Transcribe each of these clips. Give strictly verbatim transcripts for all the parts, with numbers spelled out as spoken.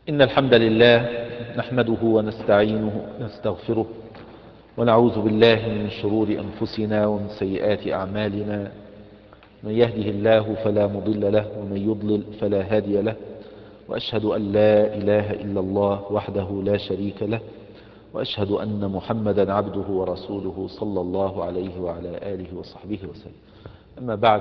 إن الحمد لله نحمده ونستعينه ونستغفره ونعوذ بالله من شرور أنفسنا ومن سيئات أعمالنا. من يهده الله فلا مضل له ومن يضلل فلا هادي له، وأشهد أن لا إله إلا الله وحده لا شريك له، وأشهد أن محمدا عبده ورسوله صلى الله عليه وعلى آله وصحبه وسلم. أما بعد،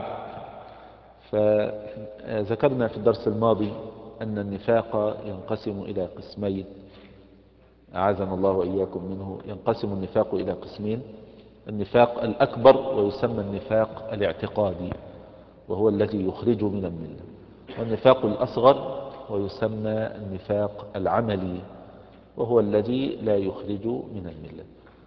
فذكرنا في الدرس الماضي أن النفاق ينقسم إلى قسمين، أعاذنا الله وإياكم منه. ينقسم النفاق إلى قسمين: النفاق الأكبر ويسمى النفاق الاعتقادي وهو الذي يخرج من الملة، والنفاق الأصغر ويسمى النفاق العملي وهو الذي لا يخرج من الملة.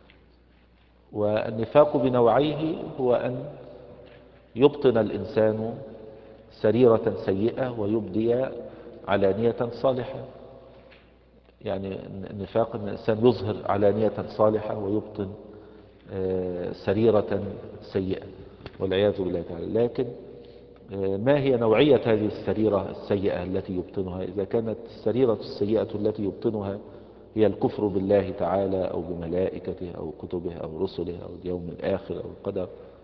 والنفاق بنوعيه هو أن يبطن الإنسان سريرة سيئة ويبدي علانية صالحة. يعني النفاق أن الإنسان يظهر علانية صالحة ويبطن سريرة سيئة والعياذ بالله تعالى. لكن ما هي نوعية هذه السريرة السيئة التي يبطنها؟ إذا كانت السريرة السيئة التي يبطنها هي الكفر بالله تعالى أو بملائكته أو كتبه أو رسله أو اليوم الآخر أو القدر،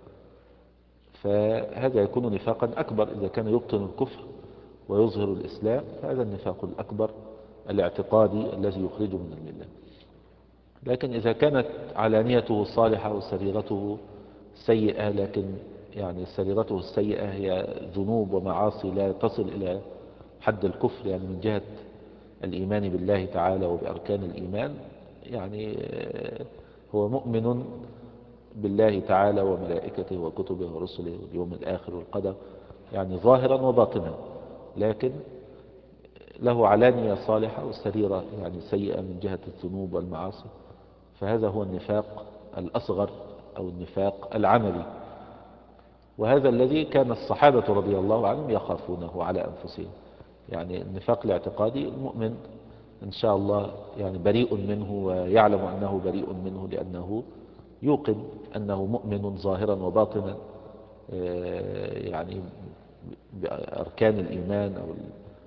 فهذا يكون نفاقا أكبر. إذا كان يبطن الكفر ويظهر الإسلام فهذا النفاق الأكبر الاعتقادي الذي يخرج من الملة. لكن إذا كانت علانيته صالحة وسريرته سيئة، لكن يعني سريرته السيئة هي ذنوب ومعاصي لا تصل إلى حد الكفر، يعني من جهة الإيمان بالله تعالى وبأركان الإيمان، يعني هو مؤمن بالله تعالى وملائكته وكتبه ورسله واليوم الآخر والقدر، يعني ظاهرا وباطنا، لكن له علانية صالحة والسريرة يعني سيئة من جهة الذنوب والمعاصي، فهذا هو النفاق الأصغر أو النفاق العملي. وهذا الذي كان الصحابة رضي الله عنهم يخافونه على أنفسهم. يعني النفاق الاعتقادي المؤمن إن شاء الله يعني بريء منه ويعلم أنه بريء منه، لأنه يوقن أنه مؤمن ظاهرا وباطنا، يعني بأركان الإيمان أو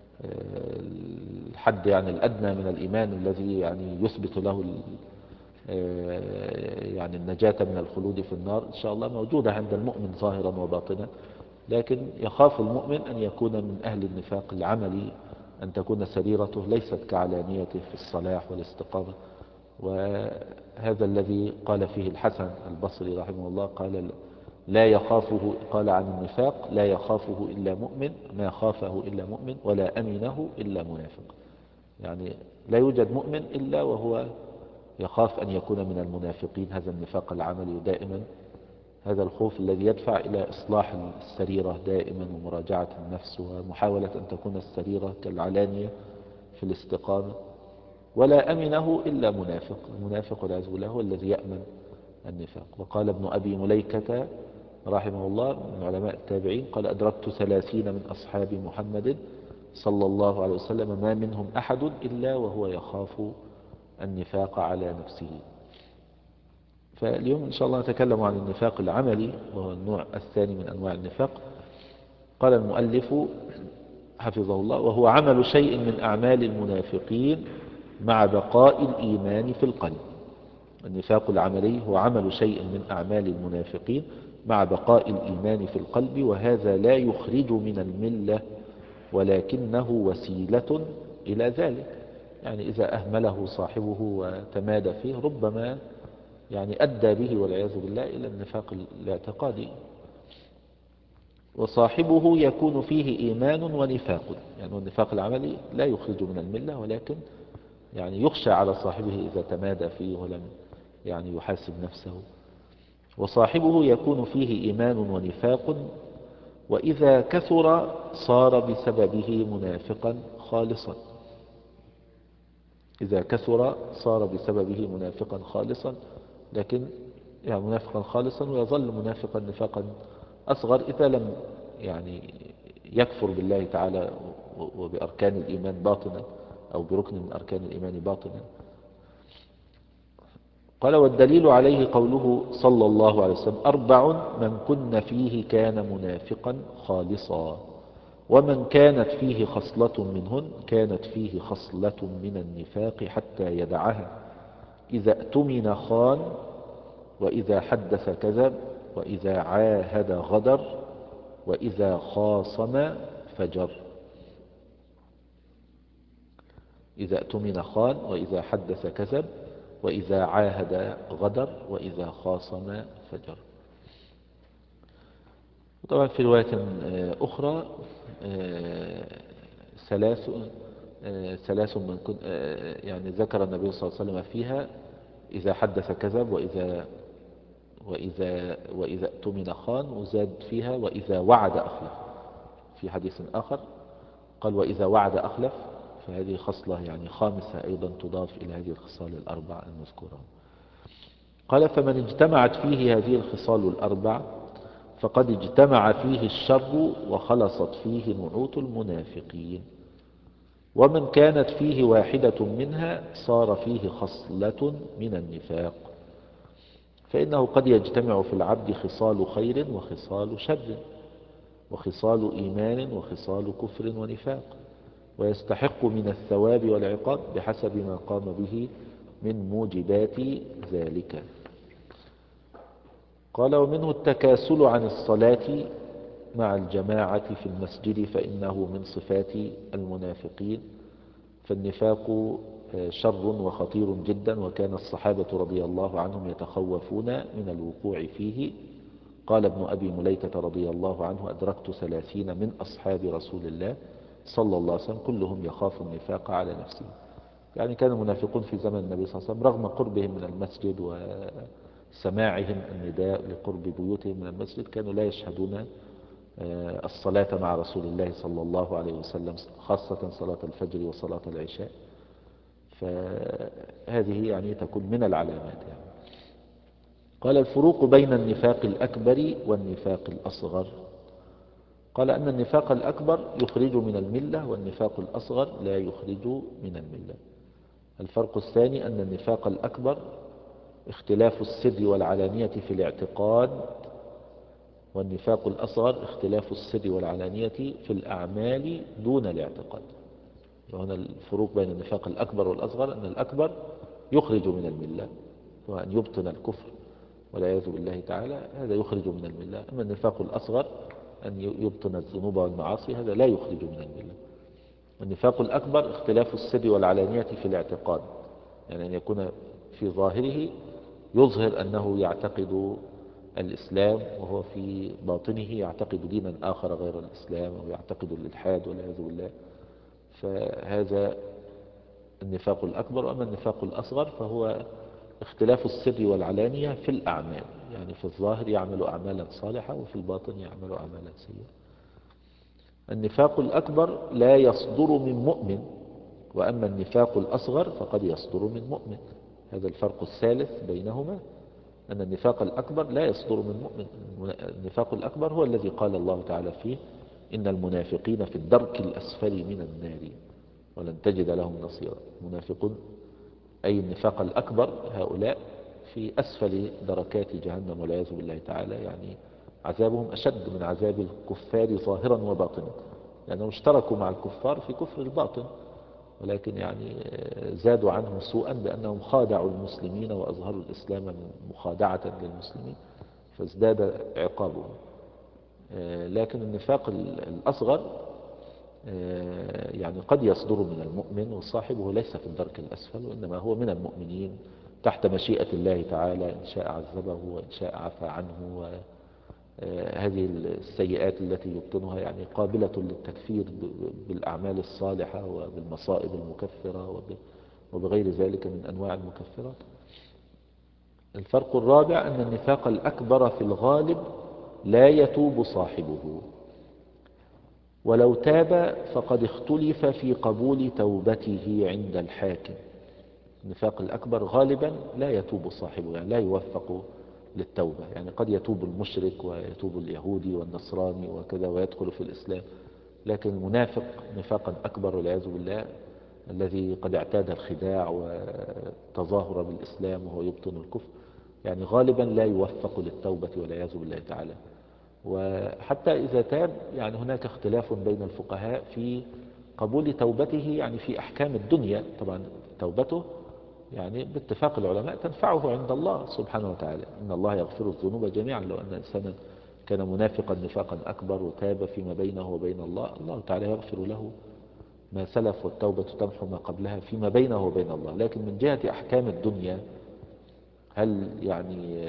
الحد يعني الأدنى من الإيمان الذي يعني يثبت له يعني النجاة من الخلود في النار إن شاء الله موجودة عند المؤمن ظاهرا وباطنا. لكن يخاف المؤمن أن يكون من أهل النفاق العملي، أن تكون سريرته ليست كعلانيته في الصلاح والاستقامة. وهذا الذي قال فيه الحسن البصري رحمه الله، قال لا يخافه، قال عن النفاق: لا يخافه إلا مؤمن، ما خافه إلا مؤمن، ولا أمنه إلا منافق. يعني لا يوجد مؤمن إلا وهو يخاف أن يكون من المنافقين. هذا النفاق العملي دائما، هذا الخوف الذي يدفع إلى إصلاح السريرة دائما ومراجعة النفس ومحاولة أن تكون السريرة كالعلانية في الاستقامة. ولا أمنه إلا منافق، المنافق والعياذ بالله هو الذي يأمن النفاق. وقال ابن أبي مليكة رحمه الله من علماء التابعين، قال: أدركت ثلاثين من أصحاب محمد صلى الله عليه وسلم ما منهم أحد إلا وهو يخاف النفاق على نفسه. فاليوم إن شاء الله نتكلم عن النفاق العملي وهو النوع الثاني من أنواع النفاق. قال المؤلف حفظه الله: وهو عمل شيء من أعمال المنافقين مع بقاء الإيمان في القلب. النفاق العملي هو عمل شيء من أعمال المنافقين مع بقاء الإيمان في القلب، وهذا لا يخرج من الملة ولكنه وسيلة إلى ذلك. يعني إذا أهمله صاحبه وتمادى فيه ربما يعني أدى به والعياذ بالله إلى النفاق الاعتقادي. وصاحبه يكون فيه إيمان ونفاق، يعني النفاق العملي لا يخرج من الملة، ولكن يعني يخشى على صاحبه إذا تمادى فيه ولم يعني يحاسب نفسه. وصاحبه يكون فيه إيمان ونفاق، وإذا كثر صار بسببه منافقا خالصا. إذا كثر صار بسببه منافقا خالصا، لكن يعني منافقا خالصا ويظل منافقا نفاقا أصغر إذا لم يعني يكفر بالله تعالى وبأركان الإيمان باطنا أو بركن من أركان الإيمان باطنا. قال: والدليل عليه قوله صلى الله عليه وسلم: أربع من كن فيه كان منافقا خالصا. ومن كانت فيه خصلة منهن كانت فيه خصلة من النفاق حتى يدعها: إذا اؤتمن خان، وإذا حدث كذب، وإذا عاهد غدر، وإذا خاصم فجر. إذا اؤتمن خان، وإذا حدث كذب، وإذا عاهد غدر، وإذا خاصم فجر. طبعا في رواية أخرى ثلاث ثلاث من كن يعني ذكر النبي صلى الله عليه وسلم فيها: إذا حدث كذب، وإذا وإذا وإذا اؤتمن خان، وزاد فيها: وإذا وعد أخلف. في حديث آخر قال: وإذا وعد أخلف. فهذه خصلة يعني خامسة أيضا تضاف إلى هذه الخصال الأربع المذكورة. قال: فمن اجتمعت فيه هذه الخصال الأربع فقد اجتمع فيه الشر وخلصت فيه نعوت المنافقين. ومن كانت فيه واحدة منها صار فيه خصلة من النفاق. فإنه قد يجتمع في العبد خصال خير وخصال شر، وخصال إيمان وخصال كفر ونفاق، ويستحق من الثواب والعقاب بحسب ما قام به من موجبات ذلك. قال: ومنه التكاسل عن الصلاة مع الجماعة في المسجد، فإنه من صفات المنافقين. فالنفاق شر وخطير جدا، وكان الصحابة رضي الله عنهم يتخوفون من الوقوع فيه. قال ابن أبي مليكة رضي الله عنه: أدركت ثلاثين من أصحاب رسول الله صلى الله عليه وسلم كلهم يخاف النفاق على نفسه. يعني كان المنافقون في زمن النبي صلى الله عليه وسلم رغم قربهم من المسجد وسماعهم النداء لقرب بيوتهم من المسجد كانوا لا يشهدون الصلاة مع رسول الله صلى الله عليه وسلم، خاصة صلاة الفجر وصلاة العشاء. فهذه يعني تكون من العلامات. يعني قال: الفروق بين النفاق الأكبر والنفاق الأصغر. قال: أن النفاق الأكبر يخرج من الملة، والنفاق الأصغر لا يخرج من الملة. الفرق الثاني أن النفاق الأكبر اختلاف السر والعلانية في الاعتقاد، والنفاق الأصغر اختلاف السر والعلانية في الأعمال دون الاعتقاد. وهنا الفروق بين النفاق الأكبر والأصغر أن الأكبر يخرج من الملة، وأن يبطن الكفر والعياذ بالله تعالى، هذا يخرج من الملة. أما النفاق الأصغر أن يبطن الذنوب والمعاصي، هذا لا يخرج من الملة. النفاق الأكبر اختلاف السر والعلانية في الاعتقاد، يعني أن يكون في ظاهره يظهر أنه يعتقد الإسلام، وهو في باطنه يعتقد دينا آخر غير الإسلام، أو يعتقد الإلحاد والعياذ بالله. فهذا النفاق الأكبر. وأما النفاق الأصغر فهو اختلاف السر والعلانية في الأعمال، يعني في الظاهر يعمل أعمالا صالحة، وفي الباطن يعمل أعمالا سيئة. النفاق الأكبر لا يصدر من مؤمن، وأما النفاق الأصغر فقد يصدر من مؤمن. هذا الفرق الثالث بينهما، أن النفاق الأكبر لا يصدر من مؤمن. النفاق الأكبر هو الذي قال الله تعالى فيه: إن المنافقين في الدرك الأسفل من النار ولن تجد لهم نصيرا. المنافقون أي النفاق الأكبر هؤلاء في أسفل دركات جهنم والعياذ بالله تعالى، يعني عذابهم أشد من عذاب الكفار ظاهرا وباطنا، لأنهم اشتركوا مع الكفار في كفر الباطن، ولكن يعني زادوا عنهم سوءا بأنهم خادعوا المسلمين وأظهروا الإسلام مخادعة للمسلمين، فازداد عقابهم. لكن النفاق الأصغر يعني قد يصدر من المؤمن، وصاحبه ليس في الدرك الأسفل، وإنما هو من المؤمنين تحت مشيئة الله تعالى، إن شاء عذبه وإن شاء عفى عنه. وهذه السيئات التي يبطنها يعني قابلة للتكفير بالأعمال الصالحة وبالمصائب المكفرة وبغير ذلك من أنواع المكفرات. الفرق الرابع أن النفاق الأكبر في الغالب لا يتوب صاحبه، ولو تاب فقد اختلف في قبول توبته عند الحاكم. النفاق الأكبر غالبا لا يتوب صاحبه، يعني لا يوفق للتوبة. يعني قد يتوب المشرك ويتوب اليهودي والنصراني وكذا ويدخل في الإسلام، لكن المنافق نفاقا أكبر والعياذ بالله الذي قد اعتاد الخداع والتظاهر بالإسلام وهو يبطن الكفر، يعني غالبا لا يوفق للتوبة والعياذ بالله تعالى. وحتى إذا تاب يعني هناك اختلاف بين الفقهاء في قبول توبته، يعني في أحكام الدنيا. طبعا توبته يعني باتفاق العلماء تنفعه عند الله سبحانه وتعالى، إن الله يغفر الذنوب جميعا. لو أن إنسانا كان منافقا نفاقا أكبر وتاب فيما بينه وبين الله، الله تعالى يغفر له ما سلف، والتوبة تمحو ما قبلها فيما بينه وبين الله. لكن من جهة أحكام الدنيا، هل يعني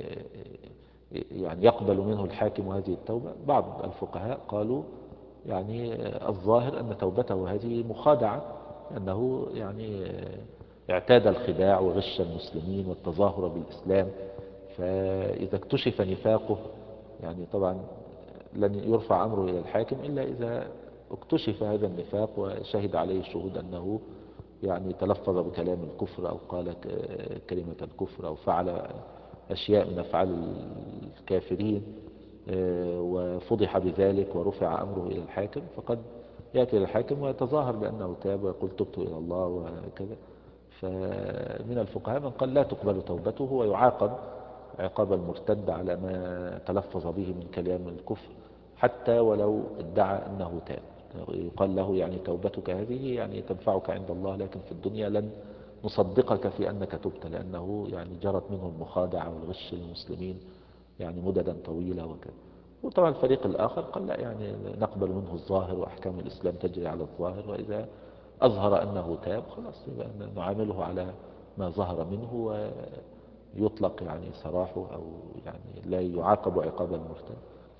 يعني يقبل منه الحاكم هذه التوبة؟ بعض الفقهاء قالوا يعني الظاهر أن توبته هذه مخادعة، أنه يعني اعتاد الخداع وغش المسلمين والتظاهر بالإسلام. فإذا اكتشف نفاقه، يعني طبعا لن يرفع أمره إلى الحاكم إلا إذا اكتشف هذا النفاق وشهد عليه الشهود أنه يعني تلفظ بكلام الكفر أو قال كلمة الكفر أو فعل أشياء من أفعال الكافرين وفضح بذلك ورفع أمره إلى الحاكم، فقد يأتي إلى الحاكم ويتظاهر بأنه تاب ويقول تبت إلى الله وكذا. فمن الفقهاء من قال لا تقبل توبته ويعاقب عقاب المرتد على ما تلفظ به من كلام الكفر، حتى ولو ادعى أنه تاب. يقال له يعني توبتك هذه يعني تنفعك عند الله، لكن في الدنيا لن نصدقك في أنك تبت، لأنه يعني جرت منه المخادعة والغش للمسلمين يعني مددا طويلة وكذا. وطبعا الفريق الآخر قال لا، يعني نقبل منه الظاهر وأحكام الإسلام تجري على الظاهر، وإذا أظهر أنه تاب خلاص نعامله على ما ظهر منه ويطلق يعني سراحه، أو يعني لا يعاقب عقاب المرتد.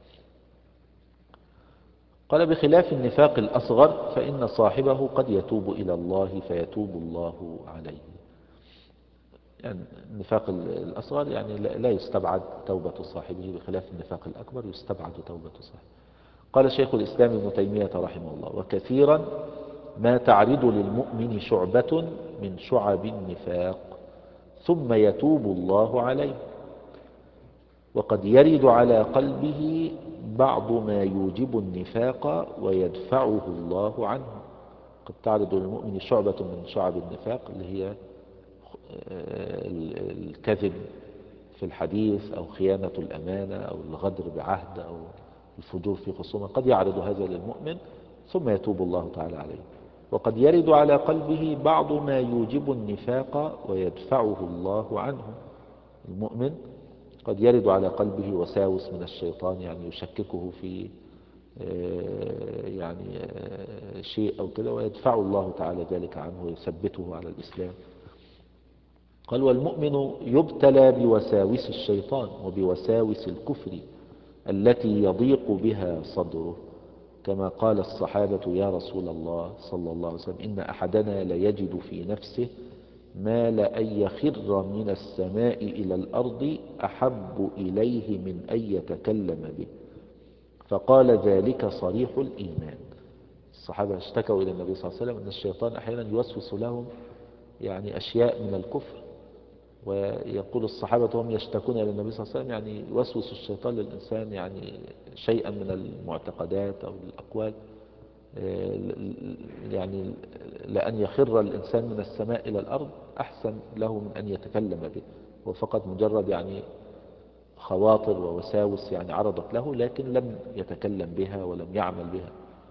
قال بخلاف النفاق الأصغر فإن صاحبه قد يتوب إلى الله فيتوب الله عليه. يعني النفاق الأصغر يعني لا يستبعد توبة صاحبه، بخلاف النفاق الأكبر يستبعد توبة صاحبه. قال شيخ الإسلام ابن تيمية رحمه الله: وكثيرا ما تعرض للمؤمن شعبة من شعب النفاق ثم يتوب الله عليه، وقد يرد على قلبه بعض ما يوجب النفاق ويدفعه الله عنه. قد تعرض للمؤمن شعبة من شعب النفاق، اللي هي الكذب في الحديث أو خيانة الأمانة أو الغدر بعهد أو الفجور في خصومة. قد يعرض هذا للمؤمن ثم يتوب الله تعالى عليه. وقد يرد على قلبه بعض ما يوجب النفاق ويدفعه الله عنه. المؤمن قد يرد على قلبه وساوس من الشيطان، يعني يشككه في يعني شيء أو كذا، ويدفع الله تعالى ذلك عنه ويثبته على الإسلام. قال: والمؤمن يبتلى بوساوس الشيطان وبوساوس الكفر التي يضيق بها صدره، كما قال الصحابة: يا رسول الله صلى الله عليه وسلم إن أحدنا ليجد في نفسه ما لأن يخر من السماء إلى الأرض أحب إليه من أن يتكلم به. فقال: ذلك صريح الإيمان. الصحابة اشتكوا إلى النبي صلى الله عليه وسلم أن الشيطان أحيانا يوسوس لهم يعني أشياء من الكفر، ويقول الصحابة وهم يشتكون إلى النبي صلى الله عليه وسلم يعني يوسوس الشيطان للإنسان يعني شيئا من المعتقدات أو الأقوال، يعني لأن يخر الإنسان من السماء إلى الأرض أحسن له من أن يتكلم به. وفقط مجرد يعني خواطر ووساوس يعني عرضت له، لكن لم يتكلم بها ولم يعمل بها.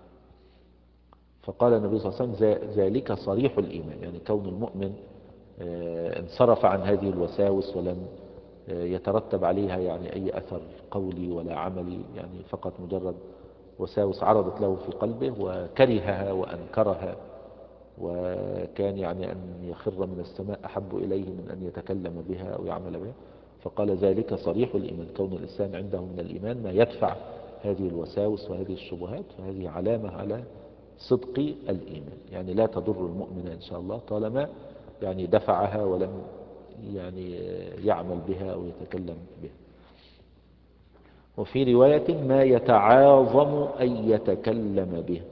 فقال النبي صلى الله عليه وسلم: ذلك صريح الإيمان، يعني كون المؤمن انصرف عن هذه الوساوس ولم يترتب عليها يعني أي أثر قولي ولا عملي، يعني فقط مجرد وساوس عرضت له في قلبه وكرهها وأنكرها، وكان يعني أن يخر من السماء أحب إليه من أن يتكلم بها أو يعمل بها. فقال: ذلك صريح الإيمان، كون الإنسان عنده من الإيمان ما يدفع هذه الوساوس وهذه الشبهات، فهذه علامة على صدق الإيمان، يعني لا تضر المؤمن إن شاء الله طالما يعني دفعها ولم يعني يعمل بها أو يتكلم بها. وفي رواية: ما يتعاظم أن يتكلم به،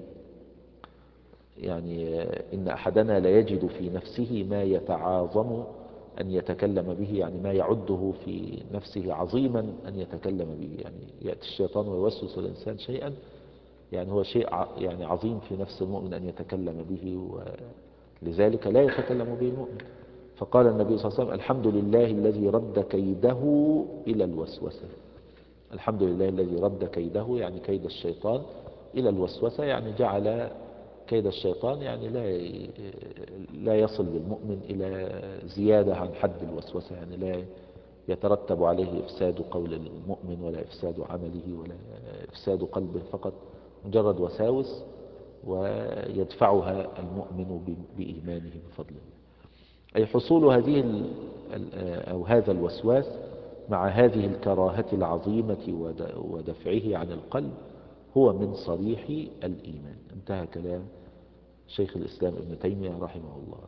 يعني إن أحدنا ليجد في نفسه ما يتعاظم أن يتكلم به، يعني ما يعده في نفسه عظيما أن يتكلم به. يعني يأتي الشيطان ويوسوس الإنسان شيئا يعني هو شيء يعني عظيم في نفس المؤمن أن يتكلم به، ولذلك لا يتكلم به المؤمن. فقال النبي صلى الله عليه وسلم: الحمد لله الذي رد كيده إلى الوسوسة. الحمد لله الذي رد كيده، يعني كيد الشيطان إلى الوسوسة، يعني جعل كيد الشيطان يعني لا لا يصل بالمؤمن إلى زيادة عن حد الوسوسة، يعني لا يترتب عليه إفساد قول المؤمن ولا إفساد عمله ولا إفساد قلبه، فقط مجرد وساوس ويدفعها المؤمن بإيمانه بفضله. أي حصول هذه أو هذا الوسواس مع هذه الكراهة العظيمة ودفعه عن القلب هو من صريح الإيمان. انتهى كلام شيخ الإسلام ابن تيمية رحمه الله.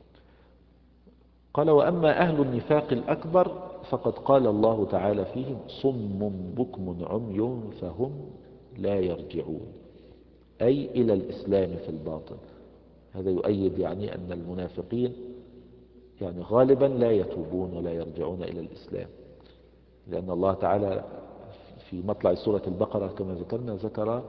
قال: وأما أهل النفاق الأكبر فقد قال الله تعالى فيهم: صم بكم عمي فهم لا يرجعون، أي إلى الإسلام في الباطن. هذا يؤيد يعني أن المنافقين يعني غالبا لا يتوبون ولا يرجعون إلى الإسلام، لأن الله تعالى في مطلع سورة البقرة كما ذكرنا ذكر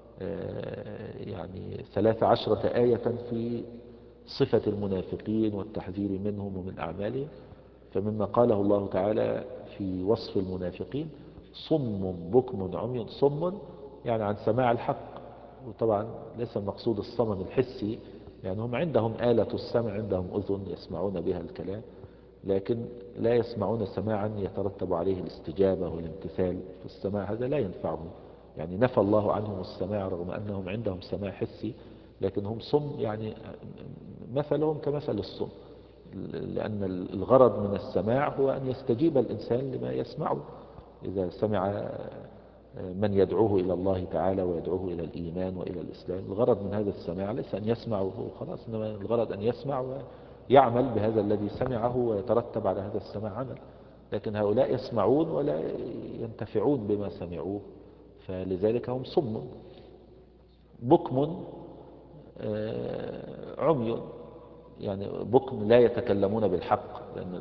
يعني ثلاث عشرة آية في صفة المنافقين والتحذير منهم ومن أعمالهم. فمما قاله الله تعالى في وصف المنافقين: صم بكم عمي. صم يعني عن سماع الحق، وطبعا ليس المقصود الصمم الحسي، يعني هم عندهم آلة السمع، عندهم أذن يسمعون بها الكلام، لكن لا يسمعون سماعا يترتب عليه الاستجابة والامتثال. في السماع هذا لا ينفعهم، يعني نفى الله عنهم السماع رغم أنهم عندهم سماع حسي، لكن هم صم، يعني مثلهم كمثل الصم، لأن الغرض من السماع هو أن يستجيب الإنسان لما يسمعه. إذا سمع من يدعوه إلى الله تعالى ويدعوه إلى الإيمان وإلى الإسلام، الغرض من هذا السماع ليس أن يسمعه خلاص، إنما الغرض أن يسمع ويعمل بهذا الذي سمعه ويترتب على هذا السماع عمل. لكن هؤلاء يسمعون ولا ينتفعون بما سمعوه، فلذلك هم صم. بكم عمي، يعني بكم لا يتكلمون بالحق، لأن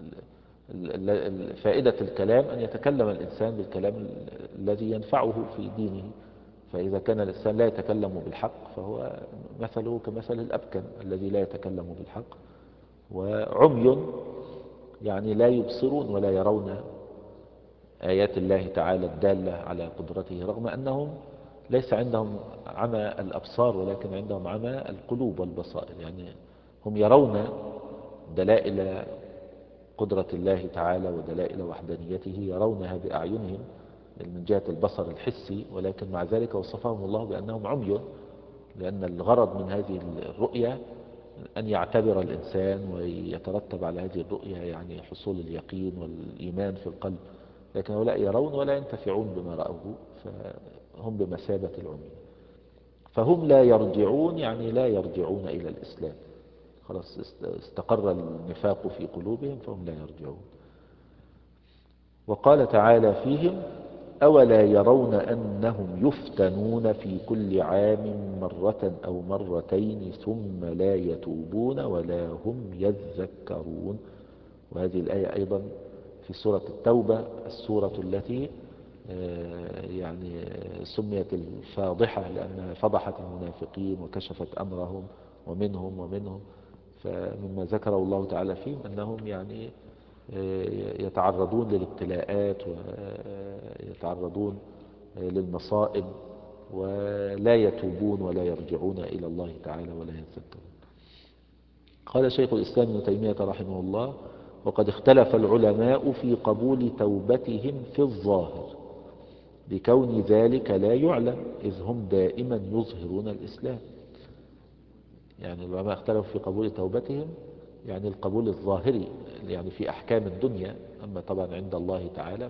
فائدة الكلام أن يتكلم الإنسان بالكلام الذي ينفعه في دينه. فإذا كان الإنسان لا يتكلم بالحق فهو مثله كمثل الأبكم الذي لا يتكلم بالحق. وعمي يعني لا يبصرون ولا يرون آيات الله تعالى الدالة على قدرته، رغم أنهم ليس عندهم عمى الأبصار ولكن عندهم عمى القلوب والبصائر، يعني هم يرون دلائل قدرة الله تعالى ودلائل وحدانيته، يرونها بأعينهم من جهة البصر الحسي، ولكن مع ذلك وصفهم الله بأنهم عمي، لأن الغرض من هذه الرؤية أن يعتبر الإنسان ويترتب على هذه الرؤية يعني حصول اليقين والإيمان في القلب، لكن هؤلاء يرون ولا ينتفعون بما رأوه، فهم بمثابة العمي. فهم لا يرجعون يعني لا يرجعون إلى الإسلام، خلاص استقر النفاق في قلوبهم فهم لا يرجعون. وقال تعالى فيهم: أولا يرون أنهم يفتنون في كل عام مرة أو مرتين ثم لا يتوبون ولا هم يذكرون. وهذه الآية أيضا في سورة التوبة، السورة التي يعني سميت الفاضحة لأنها فضحت المنافقين وكشفت أمرهم ومنهم ومنهم. فمما ذكره الله تعالى فيهم أنهم يعني يتعرضون للابتلاءات ويتعرضون للمصائب ولا يتوبون ولا يرجعون إلى الله تعالى ولا يذكرون. قال شيخ الإسلام ابن تيمية رحمه الله: وقد اختلف العلماء في قبول توبتهم في الظاهر لكون ذلك لا يعلم، إذ هم دائما يظهرون الإسلام. يعني العلماء اختلفوا في قبول توبتهم، يعني القبول الظاهري يعني في أحكام الدنيا، أما طبعا عند الله تعالى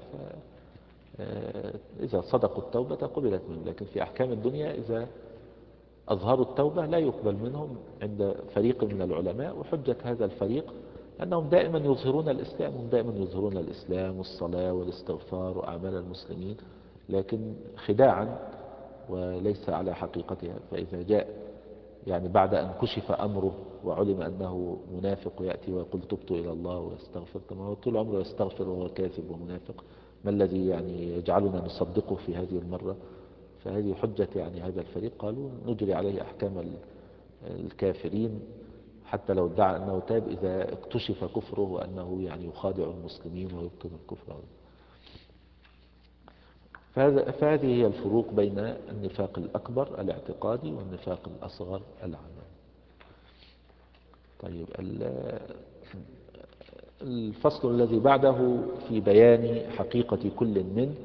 فإذا صدقوا التوبة قبلت منهم، لكن في أحكام الدنيا إذا أظهروا التوبة لا يقبل منهم عند فريق من العلماء. وحجة هذا الفريق أنهم دائما يظهرون الإسلام، هم دائما يظهرون الإسلام والصلاة والاستغفار وأعمال المسلمين، لكن خداعا وليس على حقيقتها. فإذا جاء يعني بعد أن كشف أمره وعلم أنه منافق ويأتي ويقول تبت إلى الله ويستغفر، طب هو طول عمره يستغفر وهو كاذب ومنافق، ما الذي يعني يجعلنا نصدقه في هذه المرة؟ فهذه حجة يعني هذا الفريق، قالوا نجري عليه أحكام الكافرين حتى لو ادعى أنه تاب إذا اكتشف كفره وأنه يعني يخادع المسلمين ويبطل الكفر. فهذا فهذه هي الفروق بين النفاق الأكبر الاعتقادي والنفاق الأصغر العملي. طيب الفصل الذي بعده في بيان حقيقة كل من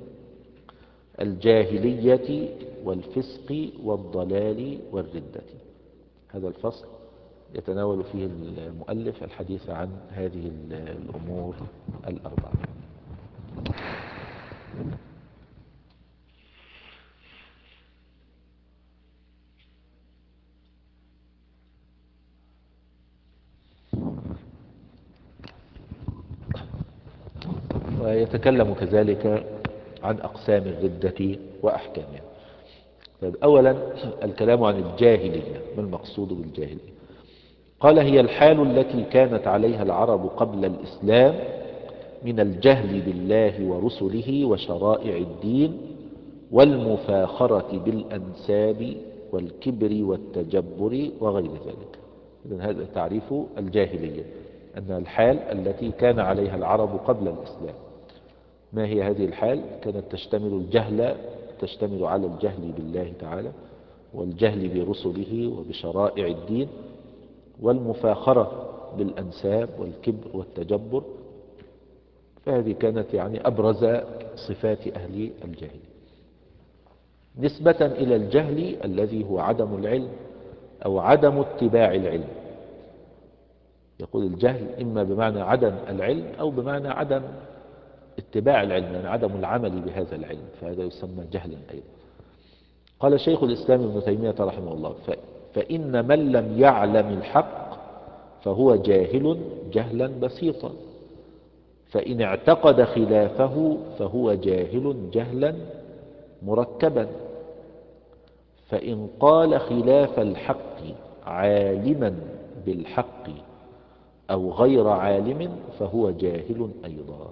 الجاهلية والفسق والضلال والردة. هذا الفصل يتناول فيه المؤلف الحديث عن هذه الأمور الأربعة. ويتكلم كذلك عن أقسام الردة وأحكامها. طيب أولا الكلام عن الجاهلية. ما المقصود بالجاهلية؟ قال هي الحال التي كانت عليها العرب قبل الإسلام من الجهل بالله ورسله وشرائع الدين والمفاخرة بالأنساب والكبر والتجبر وغير ذلك. إذن هذا تعريف الجاهلية، أن الحال التي كان عليها العرب قبل الإسلام. ما هي هذه الحال؟ كانت تشتمل الجهل تشتمل على الجهل بالله تعالى والجهل برسله وبشرائع الدين والمفاخرة بالأنساب والكبر والتجبر. فهذه كانت يعني أبرز صفات أهل الجهل، نسبة إلى الجهل الذي هو عدم العلم أو عدم اتباع العلم. يقول الجهل إما بمعنى عدم العلم أو بمعنى عدم اتباع العلم، يعني عدم العمل بهذا العلم، فهذا يسمى جهلا أيضا. قال شيخ الإسلام ابن تيمية رحمه الله: فإن من لم يعلم الحق فهو جاهل جهلا بسيطا، فإن اعتقد خلافه فهو جاهل جهلا مركبا، فإن قال خلاف الحق عالما بالحق أو غير عالم فهو جاهل أيضا.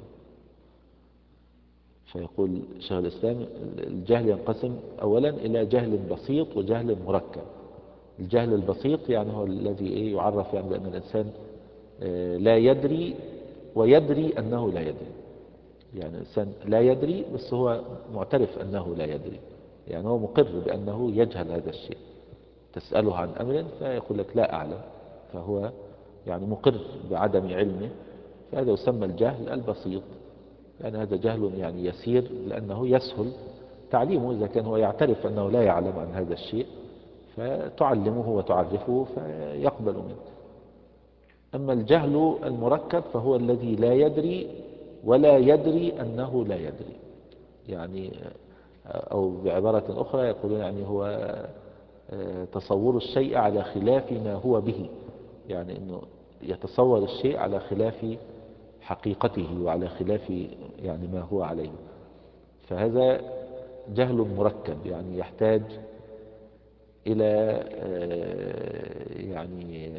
فيقول شيخ الإسلام الجهل ينقسم أولا إلى جهل بسيط وجهل مركب. الجهل البسيط يعني هو الذي يعرف يعني بأن الإنسان لا يدري ويدري أنه لا يدري. يعني الإنسان لا يدري بس هو معترف أنه لا يدري، يعني هو مقر بأنه يجهل هذا الشيء. تسأله عن أمر فيقول لك لا أعلم، فهو يعني مقر بعدم علمه. فهذا يسمى الجهل البسيط. يعني هذا جهل يعني يسير لأنه يسهل تعليمه، إذا كان هو يعترف أنه لا يعلم عن هذا الشيء فتعلمه وتعرفه فيقبل منه. أما الجهل المركب فهو الذي لا يدري ولا يدري أنه لا يدري. يعني أو بعبارة أخرى يقولون يعني هو تصور الشيء على خلاف ما هو به، يعني أنه يتصور الشيء على خلاف حقيقته وعلى خلاف يعني ما هو عليه. فهذا جهل مركب، يعني يحتاج إلى يعني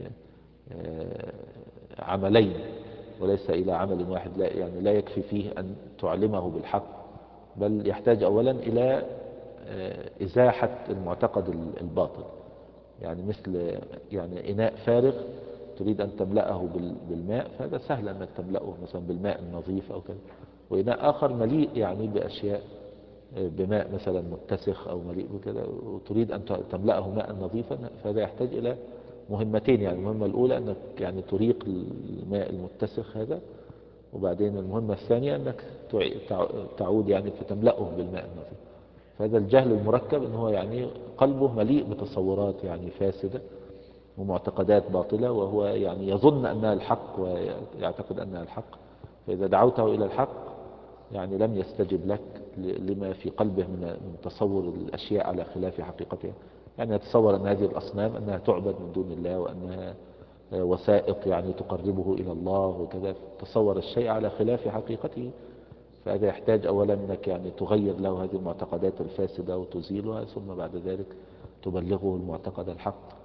عملين وليس إلى عمل واحد. لا يعني لا يكفي فيه أن تعلمه بالحق، بل يحتاج أولا إلى إزاحة المعتقد الباطل. يعني مثل يعني إناء فارغ تريد أن تملأه بالماء، فهذا سهل أنك تملأه مثلا بالماء النظيف أو كذا. وإناء آخر مليء يعني بأشياء، بماء مثلا متسخ أو مليء بكذا، وتريد أن تملأه ماء نظيفا، فهذا يحتاج إلى مهمتين. يعني المهمة الأولى أنك يعني تريق الماء المتسخ هذا، وبعدين المهمة الثانية أنك تعود يعني فتملأه بالماء النظيف. فهذا الجهل المركب أنه يعني قلبه مليء بتصورات يعني فاسدة ومعتقدات باطلة، وهو يعني يظن أنها الحق ويعتقد أنها الحق. فإذا دعوته إلى الحق يعني لم يستجب لك لما في قلبه من تصور الأشياء على خلاف حقيقتها. يعني يتصور أن هذه الأصنام أنها تعبد من دون الله وأنها وسائط يعني تقربه إلى الله وكذا، تصور الشيء على خلاف حقيقته. فهذا يحتاج أولا أنك يعني تغير له هذه المعتقدات الفاسدة وتزيلها، ثم بعد ذلك تبلغه المعتقد الحق.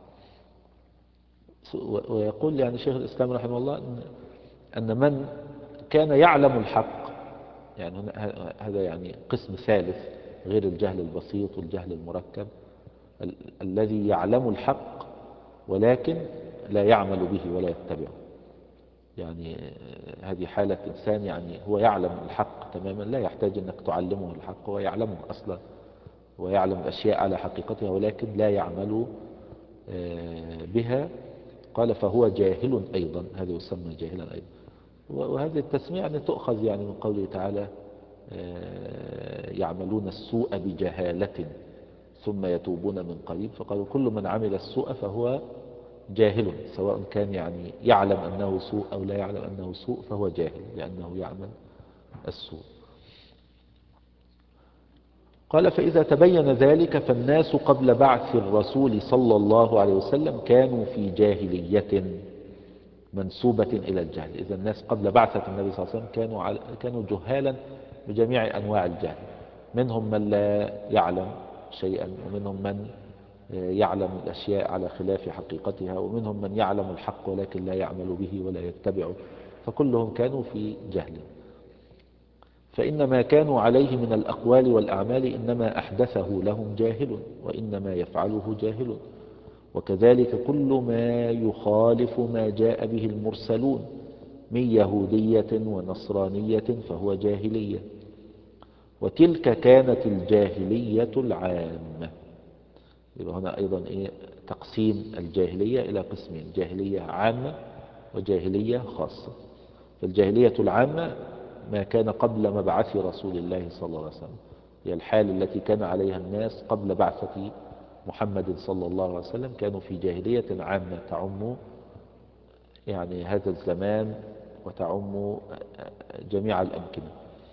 ويقول يعني شيخ الإسلام رحمه الله أن من كان يعلم الحق، يعني هذا يعني قسم ثالث غير الجهل البسيط والجهل المركب، ال الذي يعلم الحق ولكن لا يعمل به ولا يتبعه. يعني هذه حالة إنسان يعني هو يعلم الحق تماما، لا يحتاج أنك تعلمه الحق، هو يعلمه أصلا ويعلم الأشياء على حقيقتها ولكن لا يعمل بها. قال فهو جاهل أيضا، هذا يسمى جاهلا أيضا. وهذه التسمية يعني تؤخذ يعني من قوله تعالى يعملون السوء بجهالة ثم يتوبون من قريب، فقالوا كل من عمل السوء فهو جاهل، سواء كان يعني يعلم أنه سوء أو لا يعلم أنه سوء فهو جاهل لأنه يعمل السوء. قال فإذا تبين ذلك فالناس قبل بعث الرسول صلى الله عليه وسلم كانوا في جاهلية منسوبة إلى الجهل. إذا الناس قبل بعثة النبي صلى الله عليه وسلم كانوا كانوا جهالا بجميع أنواع الجهل، منهم من لا يعلم شيئا، ومنهم من يعلم الأشياء على خلاف حقيقتها، ومنهم من يعلم الحق ولكن لا يعمل به ولا يتبعه، فكلهم كانوا في جهل. فإن ما كانوا عليه من الأقوال والأعمال إنما أحدثه لهم جاهل، وإنما يفعله جاهل. وكذلك كل ما يخالف ما جاء به المرسلون من يهودية ونصرانية فهو جاهلية. وتلك كانت الجاهلية العامة. يبقى هنا أيضا إيه تقسيم الجاهلية إلى قسمين: جاهلية عامة وجاهلية خاصة. فالجاهلية العامة ما كان قبل مبعث رسول الله صلى الله عليه وسلم، هي الحال التي كان عليها الناس قبل بعثة محمد صلى الله عليه وسلم، كانوا في جاهلية عامة تعم يعني هذا الزمان وتعم جميع الأمكنة.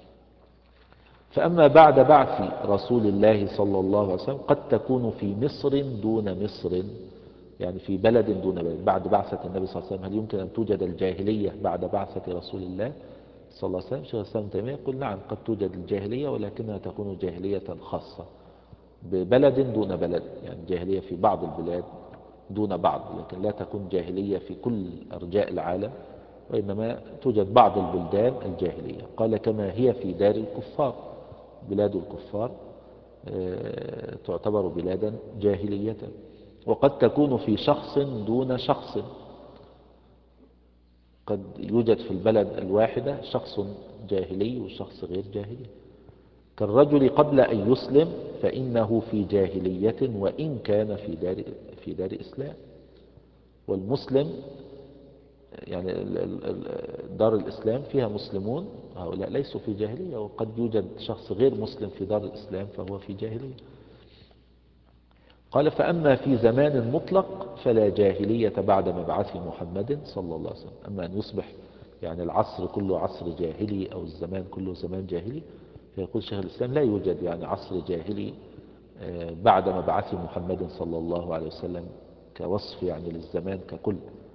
فأما بعد بعث رسول الله صلى الله عليه وسلم قد تكون في مصر دون مصر، يعني في بلد دون بلد. بعد بعثة النبي صلى الله عليه وسلم هل يمكن أن توجد الجاهلية بعد بعثة رسول الله صلى الله عليه وسلم؟ شيخ الإسلام ابن تيمية يقول نعم قد توجد الجاهلية، ولكنها تكون جاهلية خاصة ببلد دون بلد، يعني جاهلية في بعض البلاد دون بعض، لكن لا تكون جاهلية في كل أرجاء العالم، وإنما توجد بعض البلدان الجاهلية. قال كما هي في دار الكفار، بلاد الكفار تعتبر بلادا جاهلية. وقد تكون في شخص دون شخص، قد يوجد في البلد الواحدة شخص جاهلي وشخص غير جاهلي. كالرجل قبل أن يسلم فإنه في جاهلية وإن كان في دار, في دار إسلام. والمسلم يعني دار الإسلام فيها مسلمون، هؤلاء ليسوا في جاهلية، وقد يوجد شخص غير مسلم في دار الإسلام فهو في جاهلية. قال فأما في زمان مطلق فلا جاهلية بعد مبعث محمد صلى الله عليه وسلم. أما أن يصبح يعني العصر كله عصر جاهلي أو الزمان كله زمان جاهلي، فيقول شيخ الإسلام لا يوجد يعني عصر جاهلي بعد مبعث محمد صلى الله عليه وسلم كوصف يعني للزمان ككل.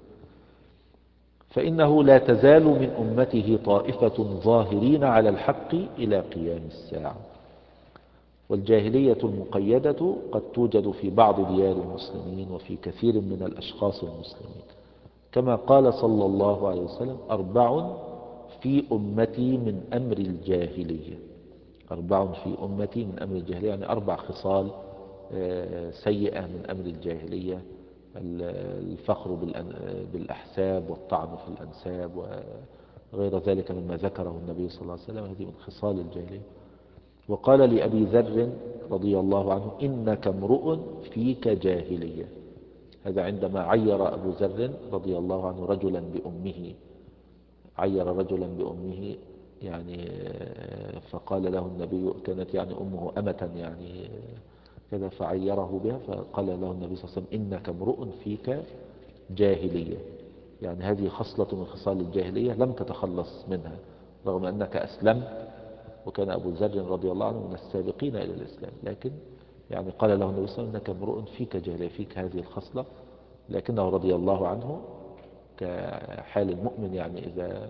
فإنه لا تزال من أمته طائفة ظاهرين على الحق إلى قيام الساعة. والجاهلية المقيدة قد توجد في بعض ديار المسلمين وفي كثير من الأشخاص المسلمين، كما قال صلى الله عليه وسلم أربع في أمتي من أمر الجاهلية. أربع في أمتي من أمر الجاهلية يعني أربع خصال سيئة من أمر الجاهلية: الفخر بالأحساب والطعن في الأنساب وغير ذلك مما ذكره النبي صلى الله عليه وسلم، هذه من خصال الجاهلية. وقال لأبي ذر رضي الله عنه إنك امرؤ فيك جاهلية. هذا عندما عير أبو ذر رضي الله عنه رجلا بأمه، عير رجلا بأمه يعني فقال له النبي، كانت يعني أمه أمة يعني كذا، فعيره بها، فقال له النبي صلى الله عليه وسلم إنك امرؤ فيك جاهلية، يعني هذه خصلة من خصال الجاهلية لم تتخلص منها رغم أنك أسلمت، وكان أبو ذر رضي الله عنه من السابقين إلى الإسلام، لكن يعني قال له النبي صلى الله عليه وسلم إنك امرؤ فيك جاهلية، فيك هذه الخصلة. لكنه رضي الله عنه كحال المؤمن يعني إذا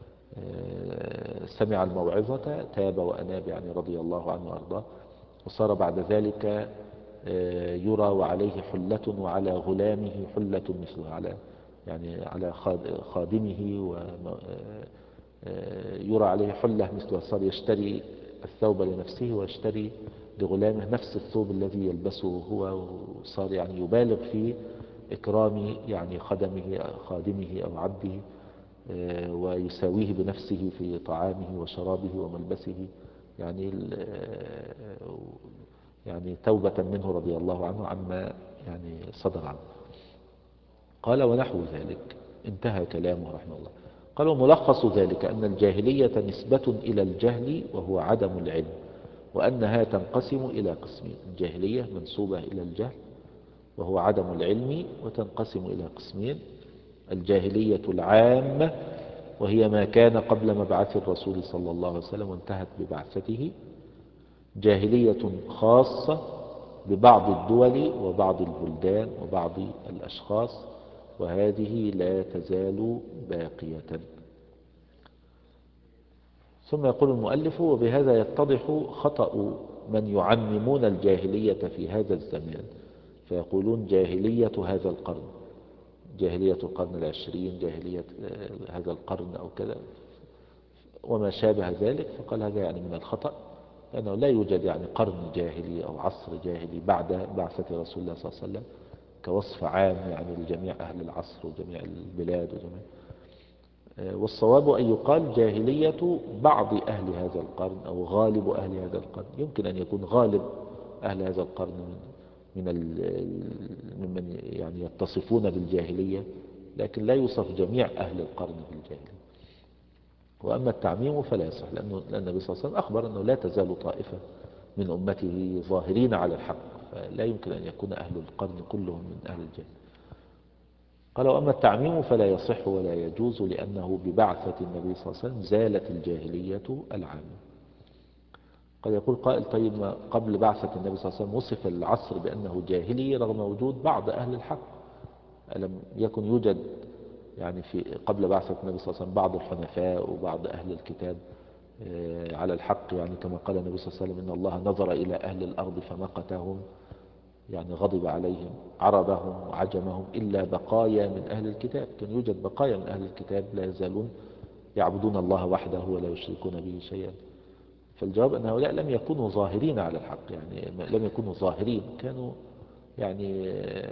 سمع الموعظة تاب وأناب، يعني رضي الله عنه وأرضاه. وصار بعد ذلك يرى وعليه حلة وعلى غلامه حلة مثله، على يعني على خادمه ويرى عليه حلة مثله، صار يشتري الثوب لنفسه ويشتري لغلامه نفس الثوب الذي يلبسه هو، وصار يعني يبالغ في إكرام يعني خدمه خادمه أو عبده آه، ويساويه بنفسه في طعامه وشرابه وملبسه، يعني آه، يعني توبة منه رضي الله عنه عما يعني صدر عنه. قال ونحو ذلك، انتهى كلامه رحمه الله. قال وملخص ذلك أن الجاهلية نسبة إلى الجهل وهو عدم العلم، وأنها تنقسم إلى قسمين: الجاهلية منسوبة إلى الجهل وهو عدم العلم، وتنقسم إلى قسمين: الجاهلية العامة وهي ما كان قبل مبعث الرسول صلى الله عليه وسلم وانتهت ببعثته، جاهلية خاصة ببعض الدول وبعض البلدان وبعض الأشخاص، وهذه لا تزال باقية. ثم يقول المؤلف: وبهذا يتضح خطأ من يعممون الجاهلية في هذا الزمان، فيقولون جاهلية هذا القرن، جاهلية القرن العشرين، جاهلية هذا القرن أو كذا وما شابه ذلك. فقال هذا يعني من الخطأ، لأنه لا يوجد يعني قرن جاهلي أو عصر جاهلي بعد بعثة رسول الله صلى الله عليه وسلم كوصف عام يعني لجميع أهل العصر وجميع البلاد وجميع. والصواب أن يقال جاهلية بعض أهل هذا القرن أو غالب أهل هذا القرن. يمكن أن يكون غالب أهل هذا القرن من من ممن يعني يتصفون بالجاهلية، لكن لا يوصف جميع أهل القرن بالجاهلية. وأما التعميم فلا يصح، لأنه لأن النبي صلى الله عليه وسلم أخبر أنه لا تزال طائفة من أمته ظاهرين على الحق، فلا يمكن أن يكون أهل القرن كلهم من أهل الجاهلية. قال وأما التعميم فلا يصح ولا يجوز، لأنه ببعثة النبي صلى الله عليه وسلم زالت الجاهلية العامة. قد يقول قائل: طيب ما قبل بعثة النبي صلى الله عليه وسلم وصف العصر بأنه جاهلي رغم وجود بعض أهل الحق، ألم يكن يوجد يعني في قبل بعثة النبي صلى الله عليه وسلم بعض الحنفاء وبعض أهل الكتاب على الحق، يعني كما قال النبي صلى الله عليه وسلم: إن الله نظر إلى أهل الأرض فمقتهم، يعني غضب عليهم، عربهم وعجمهم إلا بقايا من أهل الكتاب. كان يوجد بقايا من أهل الكتاب لا يزالون يعبدون الله وحده ولا يشركون به شيئا. فالجواب أن هؤلاء لم يكونوا ظاهرين على الحق، يعني لم يكونوا ظاهرين، كانوا يعني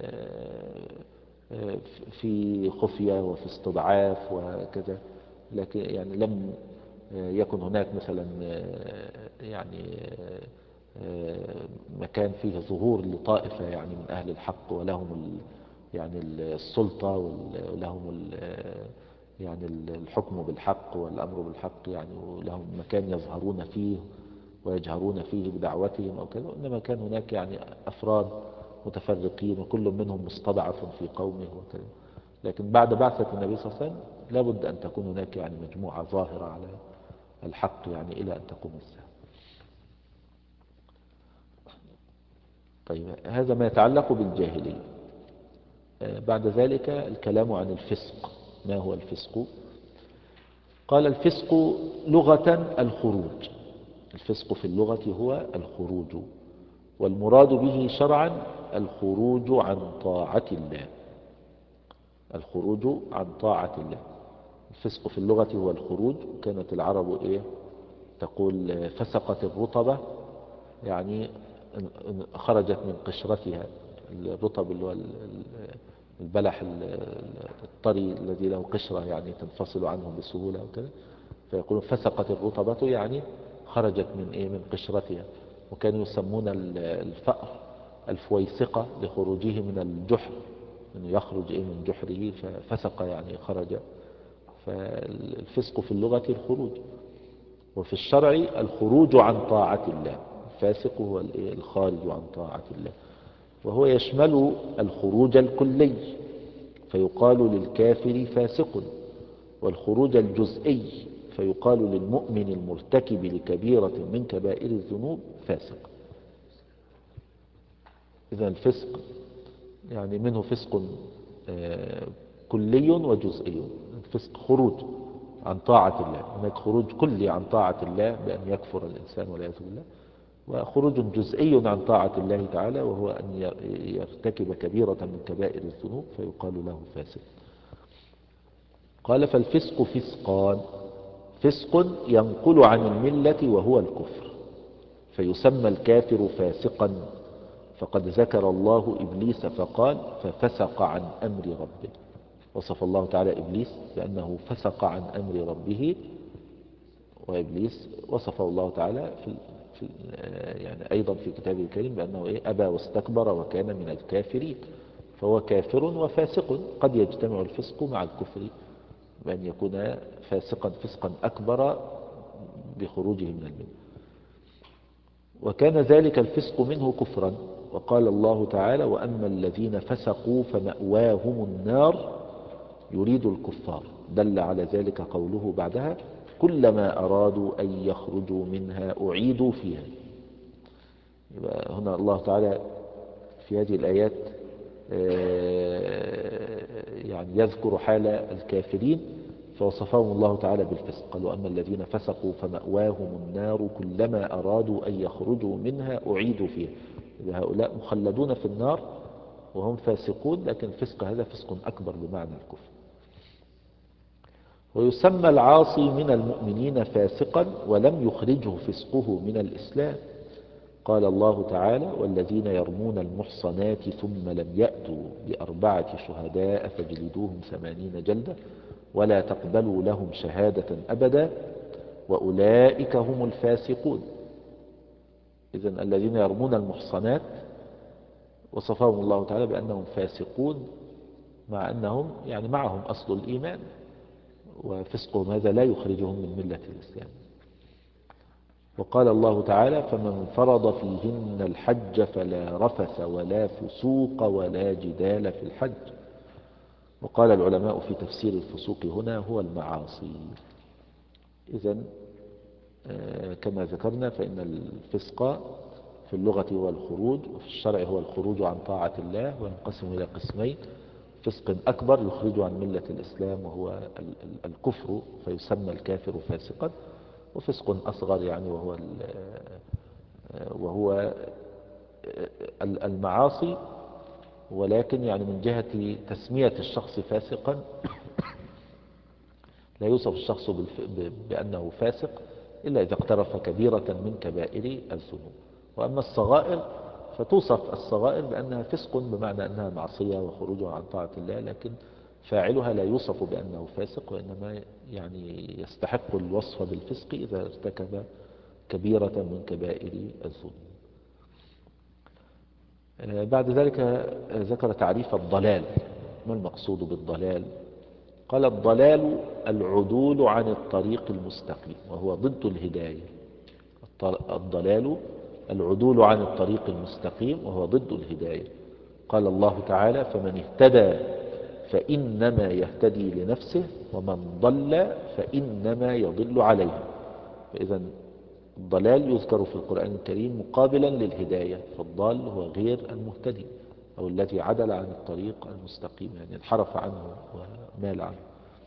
في خفية وفي استضعاف وكذا، لكن يعني لم يكن هناك مثلا يعني مكان فيه ظهور لطائفة يعني من أهل الحق ولهم يعني السلطة ولهم يعني الحكم بالحق والأمر بالحق، يعني ولهم مكان يظهرون فيه ويجهرون فيه بدعوتهم أو كذا. إنما كان هناك يعني أفراد متفرقين وكل منهم مستضعف في قومه وكذا. لكن بعد بعثة النبي صلى الله عليه وسلم لابد أن تكون هناك يعني مجموعة ظاهرة على الحق يعني إلى أن تقوم الساعة. طيب هذا ما يتعلق بالجاهلية. بعد ذلك الكلام عن الفسق. ما هو الفسق؟ قال الفسق لغة الخروج. الفسق في اللغة هو الخروج، والمراد به شرعا الخروج عن طاعة الله، الخروج عن طاعة الله. الفسق في اللغة هو الخروج. كانت العرب إيه تقول: فسقت الرطبة، يعني خرجت من قشرتها. الرطب اللي هو البلح الطري الذي له قشرة يعني تنفصل عنه بسهولة وكذا، فيقولون فسقت الرطبة يعني خرجت من إيه من قشرتها. وكانوا يسمون الفأر الفويسقة لخروجه من الجحر، انه يخرج إيه من جحره، ففسق يعني خرج. فالفسق في اللغة الخروج، وفي الشرع الخروج عن طاعة الله. الفاسق هو الخارج عن طاعة الله، وهو يشمل الخروج الكلي، فيقال للكافر فاسق، والخروج الجزئي، فيقال للمؤمن المرتكب لكبيرة من كبائر الذنوب فاسق. إذا الفسق يعني منه فسق كلي وجزئي. الفسق خروج عن طاعة الله، هناك خروج كلي عن طاعة الله بأن يكفر الإنسان والعياذ بالله، وخروج جزئي عن طاعة الله تعالى وهو أن يرتكب كبيرة من كبائر الذنوب فيقال له فاسق. قال فالفسق فسقان: فسق ينقل عن الملة وهو الكفر، فيسمى الكافر فاسقا، فقد ذكر الله إبليس فقال: ففسق عن أمر ربه. وصف الله تعالى إبليس بأنه فسق عن أمر ربه، وإبليس وصفه الله تعالى في في يعني أيضا في كتابه الكريم بأنه إيه أبى واستكبر وكان من الكافرين. فهو كافر وفاسق، قد يجتمع الفسق مع الكفر بأن يكون فاسقا فسقا أكبر بخروجه من الملة، وكان ذلك الفسق منه كفرا. وقال الله تعالى وأما الذين فسقوا فمأواهم النار يريد الكفار، دل على ذلك قوله بعدها كلما أرادوا أن يخرجوا منها أعيدوا فيها. يبقى هنا الله تعالى في هذه الآيات يعني يذكر حال الكافرين فوصفهم الله تعالى بالفسق، قال وأما الذين فسقوا فمأواهم النار كلما أرادوا أن يخرجوا منها أعيدوا فيها. يبقى هؤلاء مخلدون في النار وهم فاسقون، لكن الفسق هذا فسق أكبر بمعنى الكفر. ويسمى العاصي من المؤمنين فاسقا ولم يخرجه فسقه من الإسلام. قال الله تعالى والذين يرمون المحصنات ثم لم يأتوا بأربعة شهداء فاجلدوهم ثمانين جلدة ولا تقبلوا لهم شهادة أبدا وأولئك هم الفاسقون. إذن الذين يرمون المحصنات وصفهم الله تعالى بأنهم فاسقون، مع أنهم يعني معهم أصل الإيمان، وفسقهم هذا لا يخرجهم من ملة الإسلام. وقال الله تعالى فمن فرض فيهن الحج فلا رفث ولا فسوق ولا جدال في الحج. وقال العلماء في تفسير الفسوق هنا هو المعاصي. إذن كما ذكرنا فإن الفسق في اللغة هو الخروج، وفي الشرع هو الخروج عن طاعة الله، وينقسم إلى قسمين: فسق أكبر يخرج عن ملة الإسلام وهو الكفر فيسمى الكافر فاسقا، وفسق أصغر يعني وهو وهو المعاصي، ولكن يعني من جهة تسمية الشخص فاسقا لا يوصف الشخص بأنه فاسق إلا إذا اقترف كبيرة من كبائر الذنوب. وأما الصغائر فتوصف الصغائر بأنها فسق بمعنى أنها معصية وخروج عن طاعة الله، لكن فاعلها لا يوصف بأنه فاسق، وإنما يعني يستحق الوصف بالفسق إذا ارتكب كبيرة من كبائر الذنوب. بعد ذلك ذكر تعريف الضلال. ما المقصود بالضلال؟ قال الضلال العدول عن الطريق المستقيم وهو ضد الهداية. الضلال العدول عن الطريق المستقيم وهو ضد الهداية. قال الله تعالى فمن اهتدى فإنما يهتدي لنفسه ومن ضل فإنما يضل عليه. فإذا الضلال يذكر في القرآن الكريم مقابلا للهداية، فالضال هو غير المهتدي أو الذي عدل عن الطريق المستقيم، يعني انحرف عنه ومال عنه.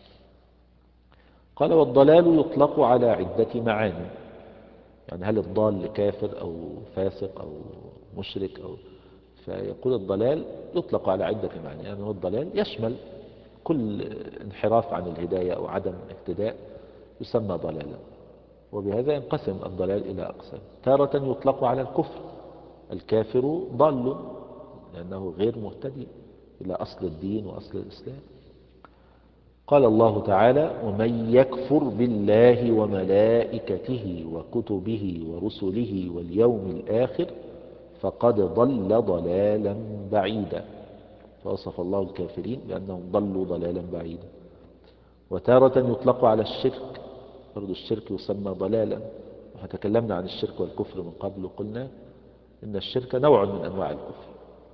قال والضلال يطلق على عدة معاني، يعني هل الضال كافر أو فاسق أو مشرك أو فيقول الضلال يطلق على عدة معاني، يعني هو الضلال يشمل كل انحراف عن الهداية أو عدم اهتداء يسمى ضلالا، وبهذا ينقسم الضلال إلى أقسام. تارة يطلق على الكفر، الكافر ضال لأنه غير مهتدي إلى أصل الدين وأصل الإسلام. قال الله تعالى ومن يكفر بالله وملائكته وكتبه ورسله واليوم الآخر فقد ضل ضلالا بعيدا. فوصف الله الكافرين بأنهم ضلوا ضلالا بعيدا. وتارة يطلق على الشرك، برضو الشرك يسمى ضلالا، وتكلمنا عن الشرك والكفر من قبل وقلنا إن الشرك نوع من أنواع الكفر.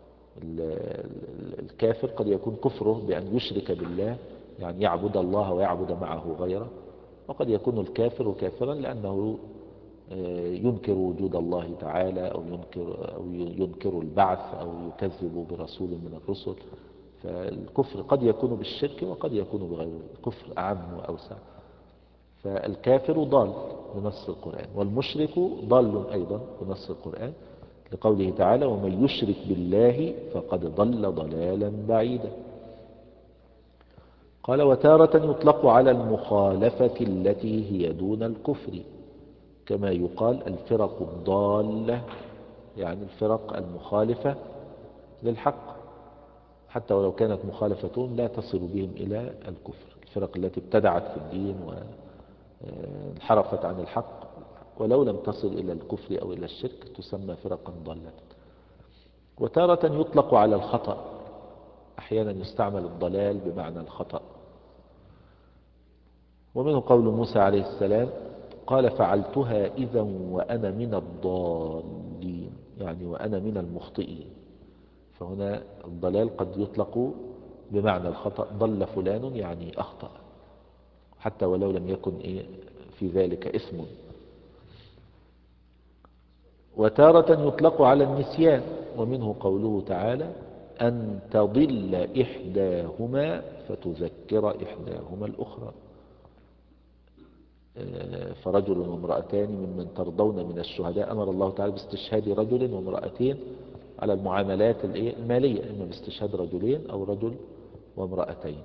الكافر قد يكون كفره بأن يشرك بالله، يعني يعبد الله ويعبد معه غيره، وقد يكون الكافر كافرا لأنه ينكر وجود الله تعالى أو ينكر, أو ينكر البعث أو يكذب برسول من الرسل. فالكفر قد يكون بالشرك وقد يكون بغيره، الكفر أعم وأوسع. فالكافر ضال بنص القرآن، والمشرك ضال أيضا بنص القرآن لقوله تعالى ومن يشرك بالله فقد ضل ضلالا بعيدا. قال وتارة يطلق على المخالفة التي هي دون الكفر، كما يقال الفرق الضالة، يعني الفرق المخالفة للحق. حتى ولو كانت مخالفتهم لا تصل بهم إلى الكفر. الفرق التي ابتدعت في الدين وانحرفت عن الحق ولو لم تصل إلى الكفر أو إلى الشرك تسمى فرقا ضالة. وتارة يطلق على الخطأ، أحيانا يستعمل الضلال بمعنى الخطأ. ومنه قول موسى عليه السلام قال فعلتها إذا وأنا من الضالين، يعني وأنا من المخطئين. فهنا الضلال قد يطلق بمعنى الخطأ، ضل فلان يعني أخطأ حتى ولو لم يكن إيه في ذلك اسم. وتارة يطلق على النسيان، ومنه قوله تعالى أن تضل إحداهما فتذكر إحداهما الأخرى. فرجل وامرأتان ممن ترضون من الشهداء، أمر الله تعالى باستشهاد رجل وامرأتين على المعاملات المالية، إما باستشهاد رجلين أو رجل وامرأتين.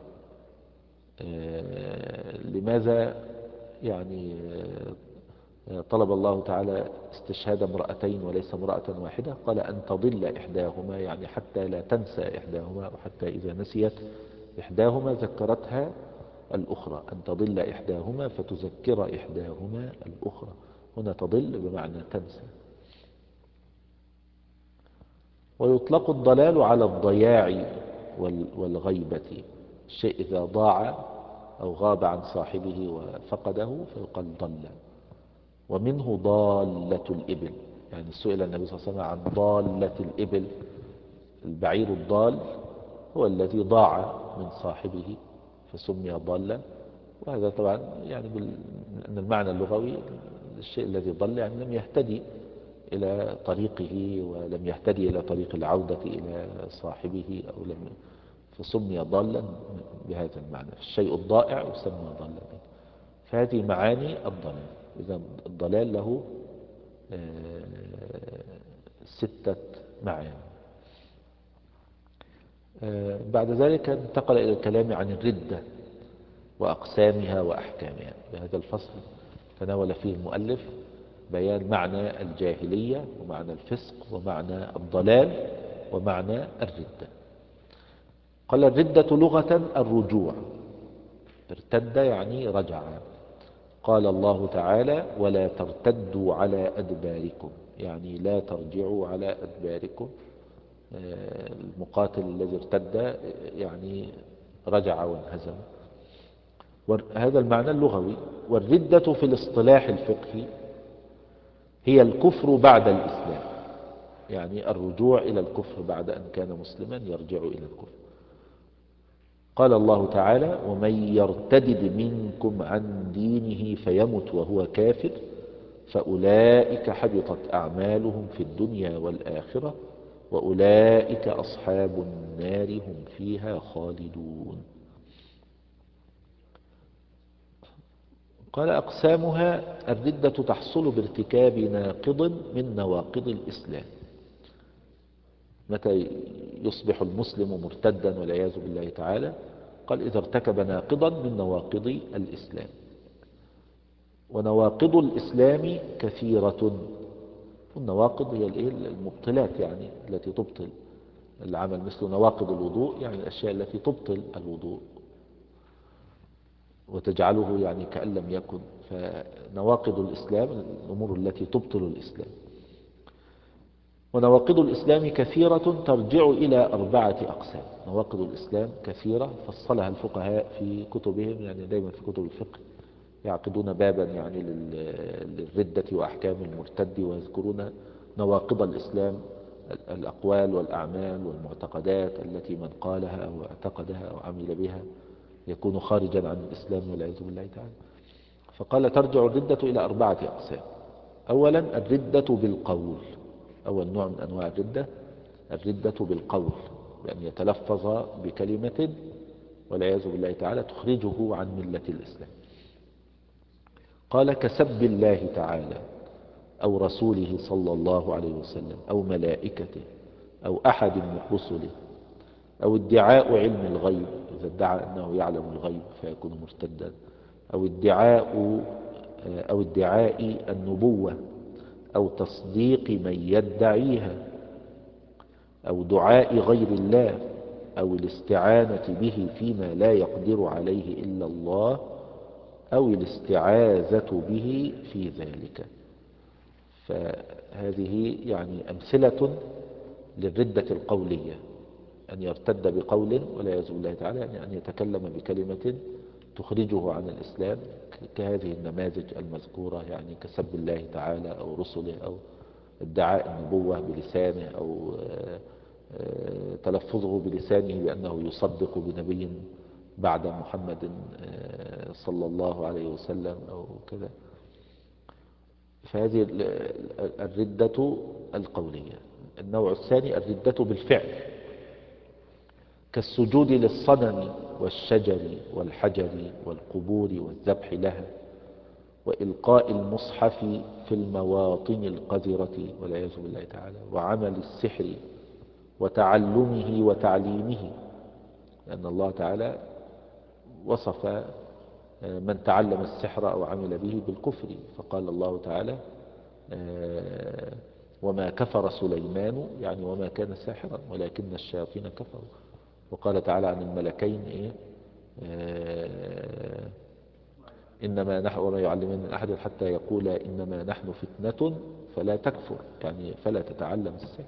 لماذا يعني طلب الله تعالى استشهاد امرأتين وليس امرأة واحدة؟ قال أن تضل إحداهما، يعني حتى لا تنسى إحداهما، وحتى إذا نسيت إحداهما ذكرتها الأخرى. أن تضل إحداهما فتذكر إحداهما الأخرى. هنا تضل بمعنى تنسى. ويطلق الضلال على الضياع والغيبة، الشيء إذا ضاع أو غاب عن صاحبه وفقده فيقال ضل. ومنه ضالة الإبل، يعني سئل النبي صلى الله عليه وسلم عن ضالة الإبل. البعير الضال هو الذي ضاع من صاحبه فسمي ضالا. وهذا طبعا يعني أن المعنى اللغوي الشيء الذي ضل يعني لم يهتدي إلى طريقه ولم يهتدي إلى طريق العودة إلى صاحبه أو لم فسمي ضالا بهذا المعنى. الشيء الضائع يسمى ضالا. فهذه معاني الضلال. إذا الضلال له ستة معاني. بعد ذلك انتقل إلى الكلام عن الردة وأقسامها وأحكامها. بهذا الفصل تناول فيه المؤلف بيان معنى الجاهلية ومعنى الفسق ومعنى الضلال ومعنى الردة. قال الردة لغة الرجوع، ارتد يعني رجع. قال الله تعالى ولا ترتدوا على أدباركم، يعني لا ترجعوا على أدباركم. المقاتل الذي ارتد يعني رجع وانهزم. هذا المعنى اللغوي. والردة في الاصطلاح الفقهي هي الكفر بعد الإسلام، يعني الرجوع إلى الكفر بعد أن كان مسلما يرجع إلى الكفر. قال الله تعالى ومن يرتدد منكم عن دينه فيمت وهو كافر فأولئك حبطت أعمالهم في الدنيا والآخرة وأولئك أصحاب النار هم فيها خالدون. قال أقسامها الردة تحصل بارتكاب ناقض من نواقض الإسلام. متى يصبح المسلم مرتدا والعياذ بالله تعالى؟ قال إذا ارتكب ناقضا من نواقض الإسلام. ونواقض الإسلام كثيرة. النواقض هي المبطلات يعني التي تبطل العمل، مثل نواقض الوضوء يعني الأشياء التي تبطل الوضوء وتجعله يعني كأن لم يكن. فنواقض الإسلام الأمور التي تبطل الإسلام. ونواقض الإسلام كثيرة ترجع إلى أربعة أقسام. نواقض الإسلام كثيرة فصلها الفقهاء في كتبهم، يعني دائما في كتب الفقه يعقدون بابا يعني للردة وأحكام المرتد ويذكرون نواقض الإسلام، الأقوال والأعمال والمعتقدات التي من قالها أو اعتقدها أو عمل بها يكون خارجا عن الإسلام والعياذ بالله تعالى. فقال ترجع الردة إلى أربعة أقسام. أولا الردة بالقول، أول نوع من أنواع الردة الردة بالقول، بأن يتلفظ بكلمة والعياذ بالله تعالى تخرجه عن ملة الإسلام. قال كسب الله تعالى أو رسوله صلى الله عليه وسلم أو ملائكته أو أحد من رسله، أو ادعاء علم الغيب، إذا ادعى أنه يعلم الغيب فيكون مرتدا، أو ادعاء أو ادعاء النبوة، أو تصديق من يدعيها، أو دعاء غير الله، أو الاستعانة به فيما لا يقدر عليه إلا الله أو الاستعاذة به في ذلك. فهذه يعني أمثلة للردة القولية، أن يرتد بقول ولا يعوذ بالله تعالى، يعني أن يتكلم بكلمة تخرجه عن الإسلام، كهذه النماذج المذكورة، يعني كسب الله تعالى أو رسله، أو ادعاء النبوة بلسانه، أو تلفظه بلسانه بأنه يصدق بنبي بعد محمد صلى الله عليه وسلم أو كذا. فهذه الردة القولية. النوع الثاني الردة بالفعل، كالسجود للصنم والشجر والحجر والقبور والذبح لها، وإلقاء المصحف في المواطن القذرة والعياذ بالله تعالى، وعمل السحر وتعلمه وتعليمه، لأن الله تعالى وصف من تعلم السحر أو عمل به بالكفر، فقال الله تعالى وما كفر سليمان، يعني وما كان ساحرا ولكن الشياطين كفروا. وقال تعالى عن الملكين إيه؟ إنما نحن وما يعلمان من أحد حتى يقول إنما نحن فتنة فلا تكفر، يعني فلا تتعلم السحر.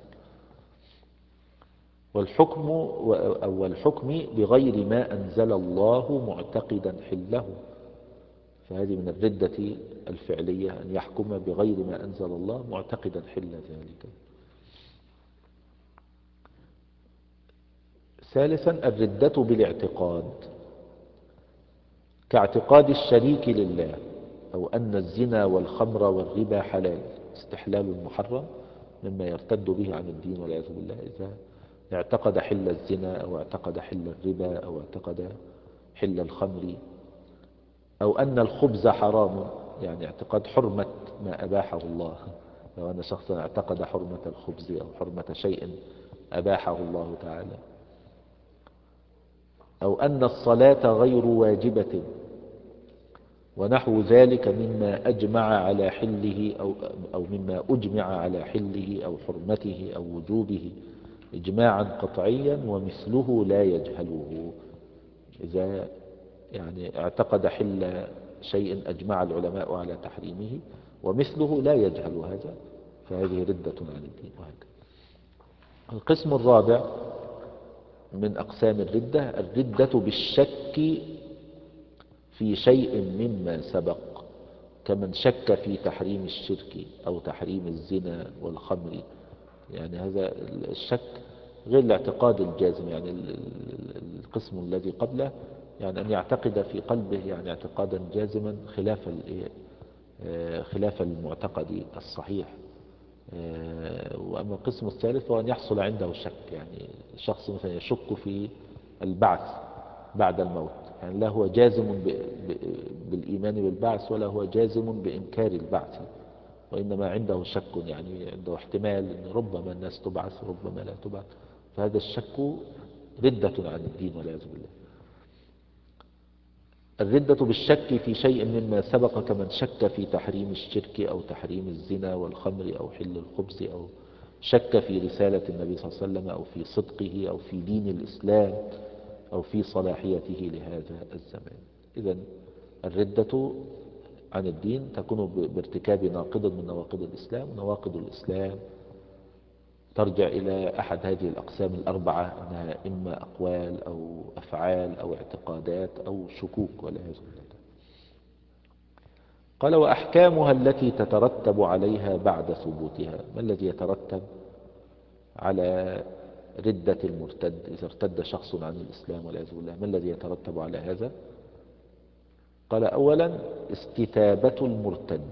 والحكم أو الحكم بغير ما أنزل الله معتقدا حله، فهذه من الردة الفعلية، أن يحكم بغير ما أنزل الله معتقدا حل ذلك. ثالثا الردة بالاعتقاد، كاعتقاد الشريك لله، أو أن الزنا والخمر والربا حلال، استحلال محرم مما يرتد به عن الدين والعياذ بالله، إذا اعتقد حل الزنا أو اعتقد حل الربا أو اعتقد حل الخمر، أو أن الخبز حرام، يعني اعتقاد حرمة ما أباحه الله، لو أن شخصا اعتقد حرمة الخبز أو حرمة شيء أباحه الله تعالى، أو أن الصلاة غير واجبة ونحو ذلك مما أجمع على حله أو, أو مما أجمع على حله أو حرمته أو وجوبه إجماعا قطعيا ومثله لا يجهله. إذا يعني اعتقد حل شيء أجمع العلماء على تحريمه ومثله لا يجهل هذا، فهذه ردة عن الدين. وهكذا. القسم الرابع من أقسام الردة الردة بالشك في شيء مما سبق، كمن شك في تحريم الشرك أو تحريم الزنا والخمر، يعني هذا الشك غير الاعتقاد الجازم، يعني القسم الذي قبله يعني أن يعتقد في قلبه يعني اعتقادا جازما خلاف خلاف المعتقد الصحيح. وأما القسم الثالث هو أن يحصل عنده شك، يعني شخص مثلا يشك في البعث بعد الموت، يعني لا هو جازم بالإيمان بالبعث ولا هو جازم بإنكار البعث، وإنما عنده شك، يعني عنده احتمال أن ربما الناس تبعث وربما لا تبعث، فهذا الشك ردة عن الدين والعياذ بالله. الردة بالشك في شيء مما سبق، كمن شك في تحريم الشرك أو تحريم الزنا والخمر أو حل الخبز، أو شك في رسالة النبي صلى الله عليه وسلم أو في صدقه أو في دين الإسلام أو في صلاحيته لهذا الزمان. إذن الردة عن الدين تكون بارتكاب ناقض من نواقض الإسلام، ونواقض الإسلام ترجع إلى أحد هذه الأقسام الأربعة، أنها إما أقوال أو أفعال أو اعتقادات أو شكوك والعياذ بالله. قال وأحكامها التي تترتب عليها بعد ثبوتها. ما الذي يترتب على ردة المرتد إذا ارتد شخص عن الإسلام والعياذ بالله؟ ما الذي يترتب على هذا؟ قال أولا استتابة المرتد،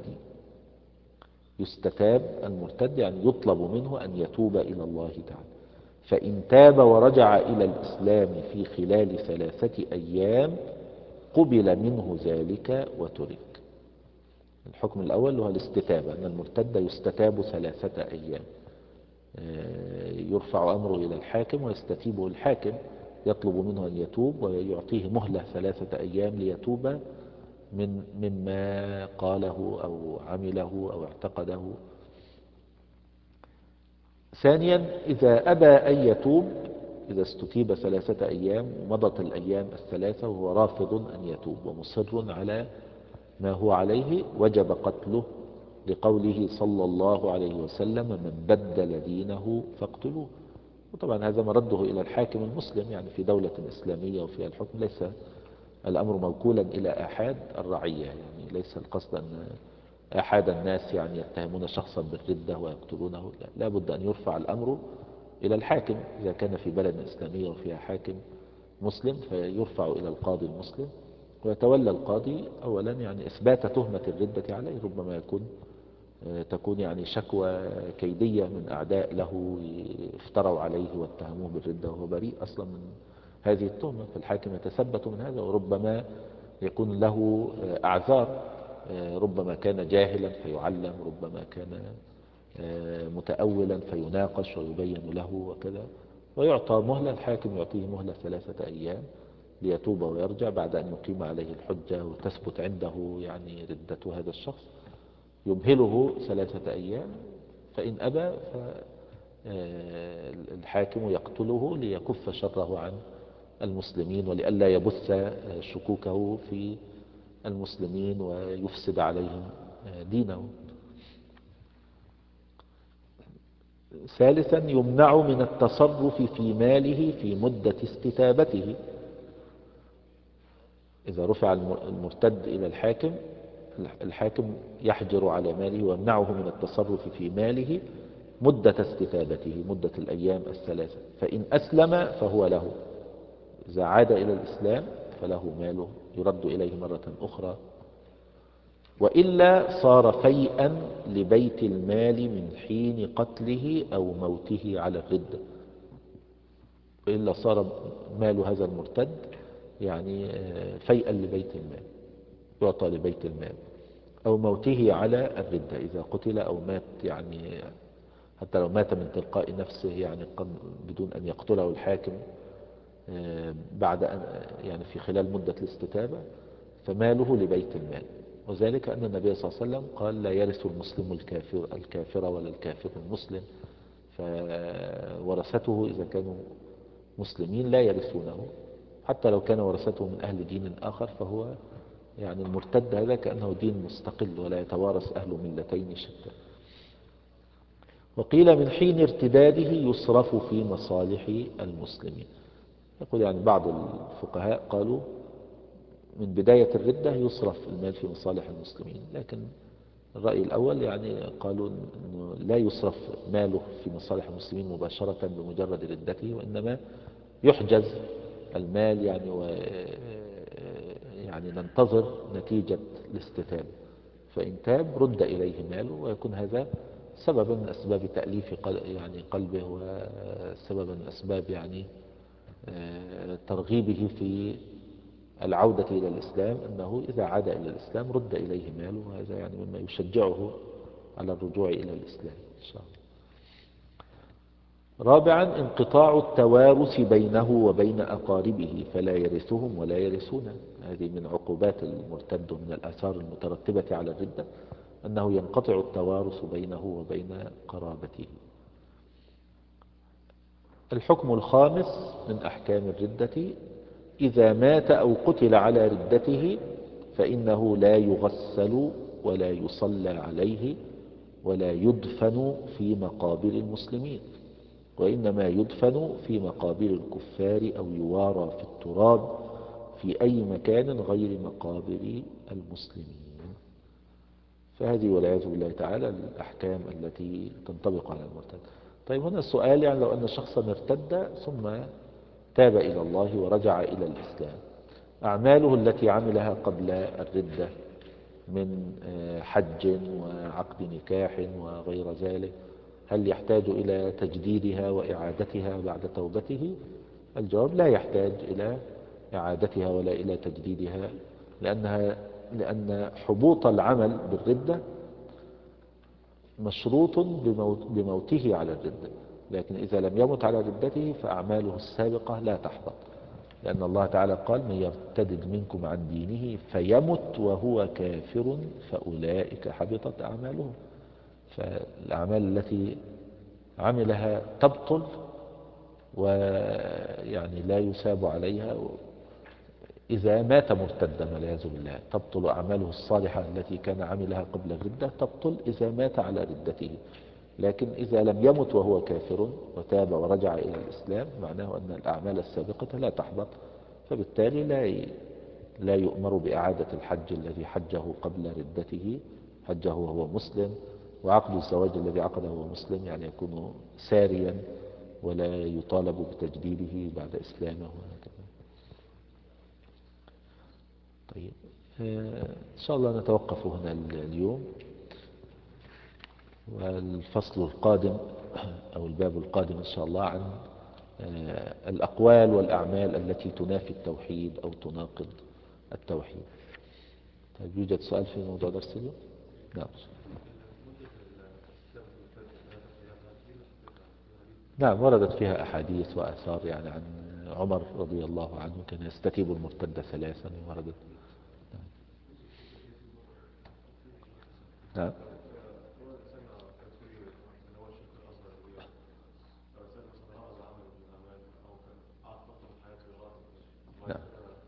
يستتاب المرتد يعني يطلب منه أن يتوب إلى الله تعالى، فإن تاب ورجع إلى الإسلام في خلال ثلاثة أيام قبل منه ذلك وترك. الحكم الأول هو الاستتابة، أن المرتد يستتاب ثلاثة أيام، يرفع أمره إلى الحاكم ويستتيبه الحاكم، يطلب منه أن يتوب ويعطيه مهلة ثلاثة أيام ليتوب من مما قاله أو عمله أو اعتقده. ثانيا إذا أبى أن يتوب إذا استتيب ثلاثة أيام ومضت الأيام الثلاثة وهو رافض أن يتوب ومصر على ما هو عليه وجب قتله، لقوله صلى الله عليه وسلم: من بدل دينه فاقتلوه. وطبعا هذا مرده إلى الحاكم المسلم، يعني في دولة إسلامية وفيها الحكم ليس الأمر موكولا إلى آحاد الرعية، يعني ليس القصد أن آحاد الناس يعني يتهمون شخصا بالردة ويقتلونه، لا، لا بد أن يرفع الأمر إلى الحاكم. إذا كان في بلد إسلامية وفيها حاكم مسلم فيرفع إلى القاضي المسلم، ويتولى القاضي أولا يعني إثبات تهمة الردة عليه. ربما يكون تكون يعني شكوى كيدية من أعداء له افتروا عليه واتهموه بالردة وهو بريء أصلا من هذه التهمة، فالحاكم يتثبت من هذا. وربما يكون له أعذار، ربما كان جاهلا فيعلم، ربما كان متأولا فيناقش ويبين له وكذا، ويعطى مهلة. الحاكم يعطيه مهلة ثلاثة أيام ليتوب ويرجع بعد أن يقيم عليه الحجة وتثبت عنده يعني ردة هذا الشخص. يمهله ثلاثة أيام، فإن أبى فالحاكم يقتله ليكف شره عن المسلمين ولئلا يبث شكوكه في المسلمين ويفسد عليهم دينه. ثالثا يمنع من التصرف في ماله في مدة استتابته. إذا رفع المرتد إلى الحاكم، الحاكم يحجر على ماله ويمنعه من التصرف في ماله مدة استتابته، مدة الأيام الثلاثة. فإن أسلم فهو له، إذا عاد إلى الإسلام فله ماله يرد إليه مرة أخرى، وإلا صار فيئا لبيت المال من حين قتله أو موته على الردة. وإلا صار مال هذا المرتد يعني فيئا لبيت المال، يعطى لبيت المال، أو موته على الردة إذا قتل أو مات، يعني حتى لو مات من تلقاء نفسه يعني بدون أن يقتله الحاكم بعد أن يعني في خلال مدة الاستتابة، فماله لبيت المال. وذلك أن النبي صلى الله عليه وسلم قال: لا يرث المسلم الكافر الكافر ولا الكافر المسلم. فورثته إذا كانوا مسلمين لا يرثونه، حتى لو كان ورثته من أهل دين آخر، فهو يعني المرتد هذا كأنه دين مستقل ولا يتوارث أهل ملتين شتى. وقيل من حين ارتداده يصرف في مصالح المسلمين. يقول يعني بعض الفقهاء قالوا من بداية الردة يصرف المال في مصالح المسلمين، لكن الرأي الأول يعني قالوا أنه لا يصرف ماله في مصالح المسلمين مباشرة بمجرد ردته، وإنما يحجز المال يعني و يعني ننتظر نتيجة الاستتابة، فإن تاب رد إليه ماله، ويكون هذا سببا من أسباب تأليف يعني قلبه، وسببا من أسباب يعني ترغيبه في العودة إلى الإسلام، أنه إذا عاد إلى الإسلام رد إليه ماله، وهذا يعني مما يشجعه على الرجوع إلى الإسلام إن شاء الله. رابعا انقطاع التوارث بينه وبين أقاربه فلا يرثهم ولا يرثونه. هذه من عقوبات المرتد ومن الآثار المترتبة على الردة، أنه ينقطع التوارث بينه وبين قرابته. الحكم الخامس من أحكام الردة: إذا مات أو قتل على ردته فإنه لا يغسل ولا يصلى عليه ولا يدفن في مقابر المسلمين، وإنما يدفن في مقابر الكفار أو يوارى في التراب في أي مكان غير مقابر المسلمين. فهذه والعياذ بالله تعالى الأحكام التي تنطبق على المرتد. طيب هنا السؤال، يعني لو أن شخصا ارتد ثم تاب إلى الله ورجع إلى الإسلام، أعماله التي عملها قبل الردة من حج وعقد نكاح وغير ذلك، هل يحتاج إلى تجديدها وإعادتها بعد توبته؟ الجواب: لا يحتاج إلى إعادتها ولا إلى تجديدها، لأنها لأن حبوط العمل بالردة مشروط بموته على الردة، لكن إذا لم يمت على ردته فأعماله السابقة لا تحبط، لأن الله تعالى قال: من يرتد منكم عن دينه فيمت وهو كافر فأولئك حبطت أعمالهم. فالأعمال التي عملها تبطل ويعني لا يساب عليها. إذا مات مرتدا والعياذ بالله تبطل أعماله الصالحة التي كان عملها قبل الردة، تبطل إذا مات على ردته. لكن إذا لم يمت وهو كافر وتاب ورجع إلى الإسلام معناه أن الأعمال السابقة لا تحبط، فبالتالي لا لا يؤمر بإعادة الحج الذي حجه قبل ردته، حجه وهو مسلم، وعقد الزواج الذي عقده وهو مسلم يعني يكون ساريا ولا يطالب بتجديده بعد إسلامه وهكذا. طيب آه، إن شاء الله نتوقف هنا اليوم، والفصل القادم أو الباب القادم إن شاء الله عن آه، الأقوال والأعمال التي تنافي التوحيد أو تناقض التوحيد. طيب يوجد سؤال في موضوع درس اليوم؟ نعم. نعم وردت فيها أحاديث وآثار يعني عن عمر رضي الله عنه كان يستتيب المرتد ثلاثا، وردت. نعم. نعم.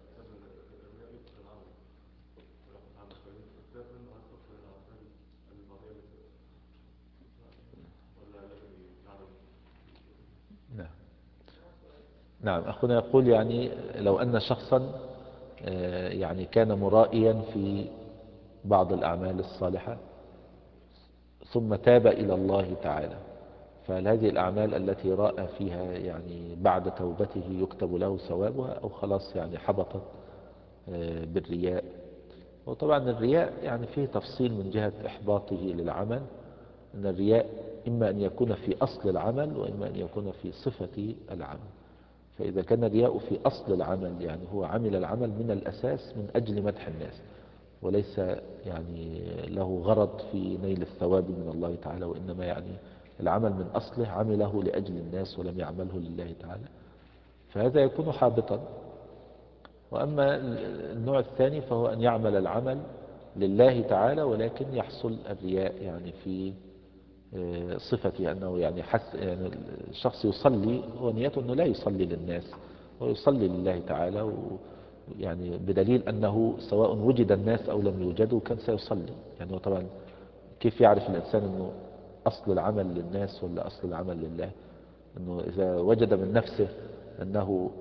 نعم. نعم أخونا يقول يعني لو أن شخصا آه، يعني كان مرائيا في بعض الأعمال الصالحة ثم تاب إلى الله تعالى، فهل هذه الأعمال التي رأى فيها يعني بعد توبته يكتب له ثوابها أو خلاص يعني حبطت آه، بالرياء؟ وطبعا الرياء يعني فيه تفصيل من جهة إحباطه للعمل، أن الرياء إما أن يكون في أصل العمل وإما أن يكون في صفة العمل. فإذا كان الرياء في أصل العمل يعني هو عمل العمل من الأساس من أجل مدح الناس، وليس يعني له غرض في نيل الثواب من الله تعالى، وإنما يعني العمل من أصله عمله لأجل الناس ولم يعمله لله تعالى، فهذا يكون حابطا. وأما النوع الثاني فهو أن يعمل العمل لله تعالى ولكن يحصل الرياء يعني في آه، صفتي أنه يعني حس يعني الشخص يصلي ونيته أنه لا يصلي للناس ويصلي لله تعالى، ويعني بدليل أنه سواء وجد الناس أو لم يوجدوا كان سيصلي. يعني هو طبعا كيف يعرف الإنسان أنه أصل العمل للناس ولا أصل العمل لله؟ أنه إذا وجد من نفسه أنه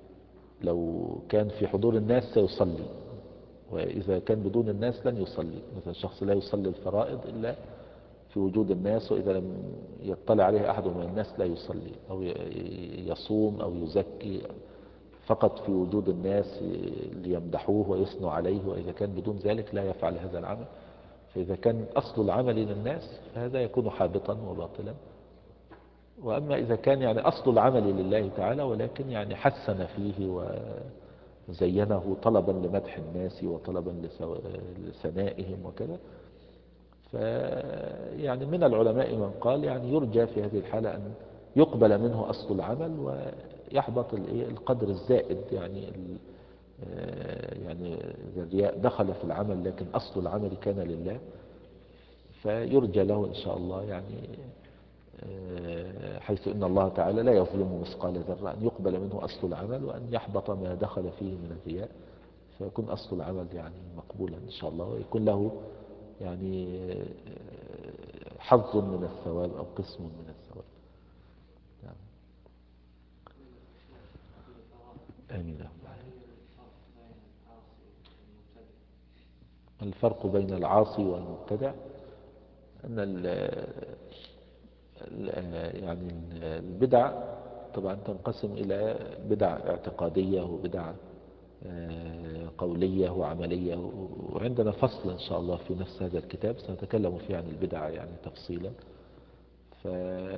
لو كان في حضور الناس سيصلي، وإذا كان بدون الناس لن يصلي. مثلا شخص لا يصلي الفرائض إلا في وجود الناس، وإذا لم يطلع عليه أحد من الناس لا يصلي، أو يصوم أو يزكي فقط في وجود الناس ليمدحوه ويثنوا عليه، وإذا كان بدون ذلك لا يفعل هذا العمل. فإذا كان أصل العمل للناس فهذا يكون حابطا وباطلا. وأما إذا كان يعني أصل العمل لله تعالى ولكن يعني حسن فيه وزينه طلبا لمدح الناس وطلبا لثنائهم وكذا، فيعني من العلماء من قال يعني يرجى في هذه الحالة أن يقبل منه أصل العمل ويحبط القدر الزائد. يعني يعني إذا الرياء دخل في العمل لكن أصل العمل كان لله فيرجى له إن شاء الله يعني حيث إن الله تعالى لا يظلم مثقال ذرة أن يقبل منه أصل العمل وأن يحبط ما دخل فيه من الرياء، فيكون أصل العمل يعني مقبولا إن شاء الله، ويكون له يعني حظ من الثواب أو قسم من الثواب. نعم. آمين. الفرق بين العاصي والمبتدع أن ال ال- يعني البدع طبعا تنقسم إلى بدع اعتقادية وبدع آه، قولية وعملية، وعندنا فصل إن شاء الله في نفس هذا الكتاب سنتكلم فيه عن البدع يعني تفصيلا. ف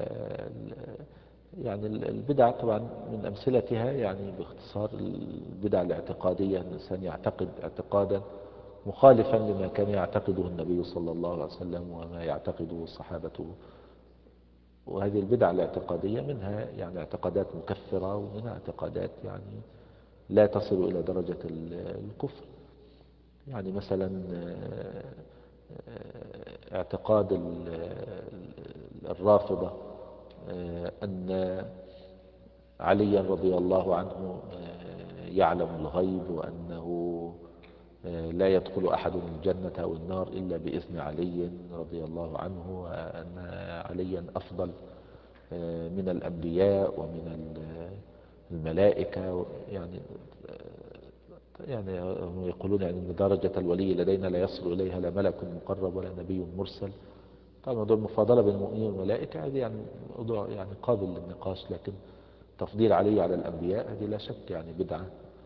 يعني البدع طبعا من أمثلتها يعني باختصار البدع الاعتقادية، أن الإنسان يعتقد اعتقادا مخالفا لما كان يعتقده النبي صلى الله عليه وسلم وما يعتقده صحابته. وهذه البدع الاعتقادية منها يعني اعتقادات مكفرة ومنها اعتقادات يعني لا تصل إلى درجة الكفر. يعني مثلا آه، آه، اعتقاد ال- الرافضة آه، أن عليا رضي الله عنه يعلم الغيب، وأنه لا يدخل أحد الجنة أو النار إلا بإذن علي رضي الله عنه، وأن عليا أفضل من الأنبياء ومن الملائكة. يعني يعني هم يقولون يعني أن درجة الولي لدينا لا يصل إليها لا ملك مقرب ولا نبي مرسل. طبعا موضوع المفاضلة بين المؤمنين والملائكة هذه يعني موضوع يعني قابل للنقاش، لكن تفضيل علي على الأنبياء هذه لا شك يعني بدعة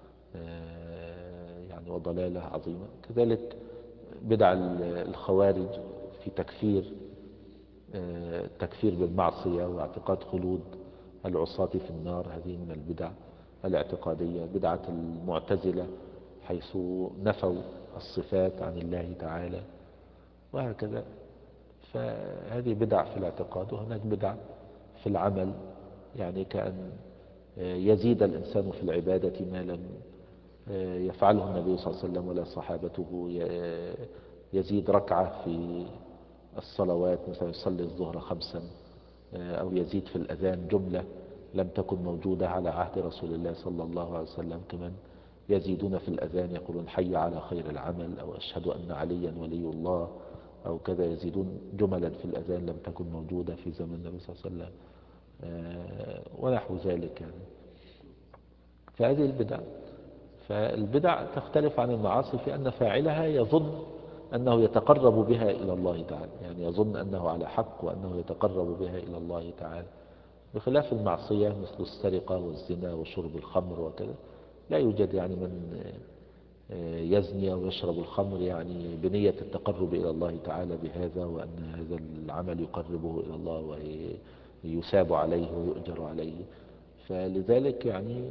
يعني وضلالة عظيمة. كذلك بدع الخوارج في تكفير التكفير بالمعصية واعتقاد خلود العصاة في النار، هذه من البدع الاعتقادية. بدعة المعتزلة حيث نفوا الصفات عن الله تعالى وهكذا. فهذه بدع في الاعتقاد. وهناك بدع في العمل، يعني كأن يزيد الإنسان في العبادة ما لم يفعله النبي صلى الله عليه وسلم ولا صحابته. يزيد ركعة في الصلوات، مثلا يصلي الظهر خمسا، أو يزيد في الأذان جملة لم تكن موجودة على عهد رسول الله صلى الله عليه وسلم. كمان يزيدون في الأذان يقولون حي على خير العمل، أو أشهد أن عليا ولي الله، أو كذا. يزيدون جملا في الأذان لم تكن موجودة في زمن النبي صلى الله عليه وسلم ونحو ذلك يعني. فهذه البدع. فالبدع تختلف عن المعاصي في أن فاعلها يظن أنه يتقرب بها إلى الله تعالى، يعني يظن أنه على حق وأنه يتقرب بها إلى الله تعالى، بخلاف المعصية مثل السرقة والزنا وشرب الخمر وكذا. لا يوجد يعني من يزني أو يشرب الخمر يعني بنية التقرب إلى الله تعالى بهذا، وأن هذا العمل يقربه إلى الله ويثاب عليه ويؤجر عليه. فلذلك يعني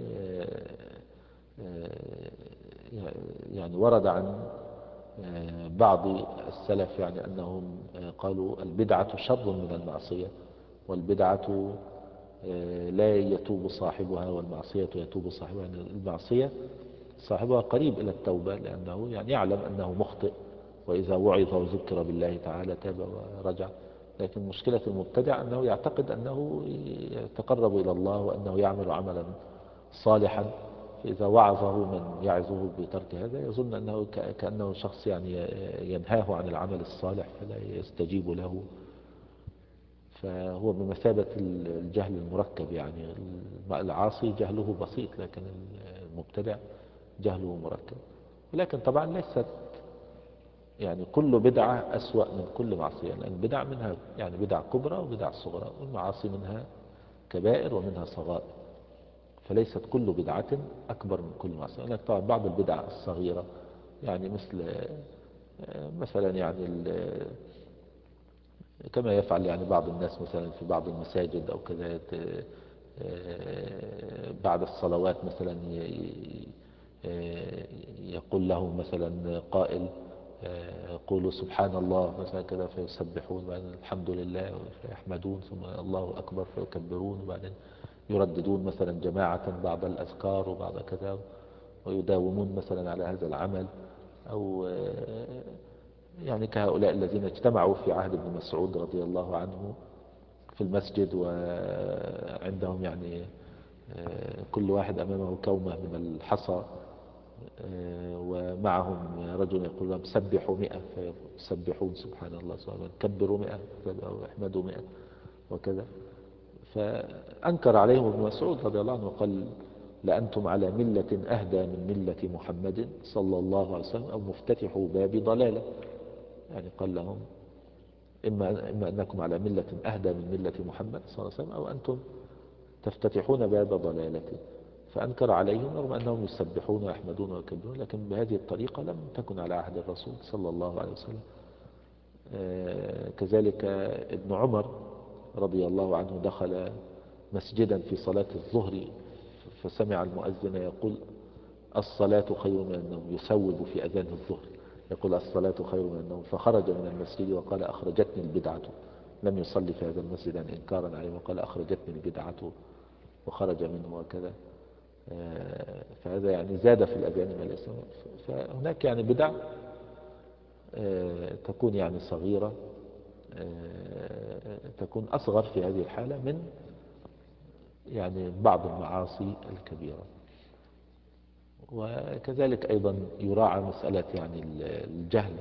يعني ورد عن بعض السلف يعني أنهم قالوا البدعة شر من المعصية، والبدعة لا يتوب صاحبها والمعصية يتوب صاحبها. يعني المعصية صاحبها قريب إلى التوبة، لأنه يعني يعلم أنه مخطئ، وإذا وعظ وذكر بالله تعالى تاب ورجع. لكن مشكلة المبتدع أنه يعتقد أنه يتقرب إلى الله وأنه يعمل عملا صالحا، فإذا وعظه من يعظه بترك هذا يظن أنه كأنه شخص يعني ينهاه عن العمل الصالح فلا يستجيب له. فهو بمثابة الجهل المركب، يعني العاصي جهله بسيط لكن المبتدع جهله مركب. ولكن طبعا ليست يعني كل بدعة أسوأ من كل معصية، لأن البدع منها يعني بدع كبرى وبدع صغرى، والمعاصي منها كبائر ومنها صغائر. فليست كل بدعة أكبر من كل معصية. هناك طبعا بعض البدع الصغيرة، يعني مثل مثلا يعني كما يفعل يعني بعض الناس مثلا في بعض المساجد أو كذا، بعد الصلوات مثلا يقول له مثلا قائل قولوا سبحان الله مثلا كذا، فيسبحون، وبعدين الحمد لله فيحمدون، ثم الله أكبر فيكبرون، وبعدين يرددون مثلا جماعة بعض الأذكار وبعض كذا، ويداومون مثلا على هذا العمل. أو يعني كهؤلاء الذين اجتمعوا في عهد ابن مسعود رضي الله عنه في المسجد، وعندهم يعني كل واحد أمامه كومة من الحصى، ومعهم رجل يقول لهم سبحوا مئة فيسبحون سبحان الله سبحانه، كبروا مئة أو احمدوا مئة وكذا. فأنكر عليهم ابن مسعود رضي الله عنه وقال لأنتم على ملة أهدى من ملة محمد صلى الله عليه وسلم، أو مفتتح باب ضلالة. يعني قال لهم إما, إما أنكم على ملة أهدى من ملة محمد صلى الله عليه وسلم، أو أنتم تفتتحون باب ضلالة. فأنكر عليهم رغم أنهم يسبحون ويحمدون ويكبرون، لكن بهذه الطريقة لم تكن على عهد الرسول صلى الله عليه وسلم. كذلك ابن عمر رضي الله عنه دخل مسجدا في صلاة الظهر فسمع المؤذن يقول الصلاة خير من النوم، يسوب في أذان الظهر يقول الصلاة خير من النوم، فخرج من المسجد وقال أخرجتني البدعة. لم يصلي في هذا المسجد يعني إنكارا عليه، وقال أخرجتني البدعة وخرج منه وكذا. فهذا يعني زاد في الأذان من الإسلام. فهناك يعني بدع تكون يعني صغيرة، تكون أصغر في هذه الحالة من يعني بعض المعاصي الكبيرة. وكذلك أيضا يراعى مسألة يعني الجهل،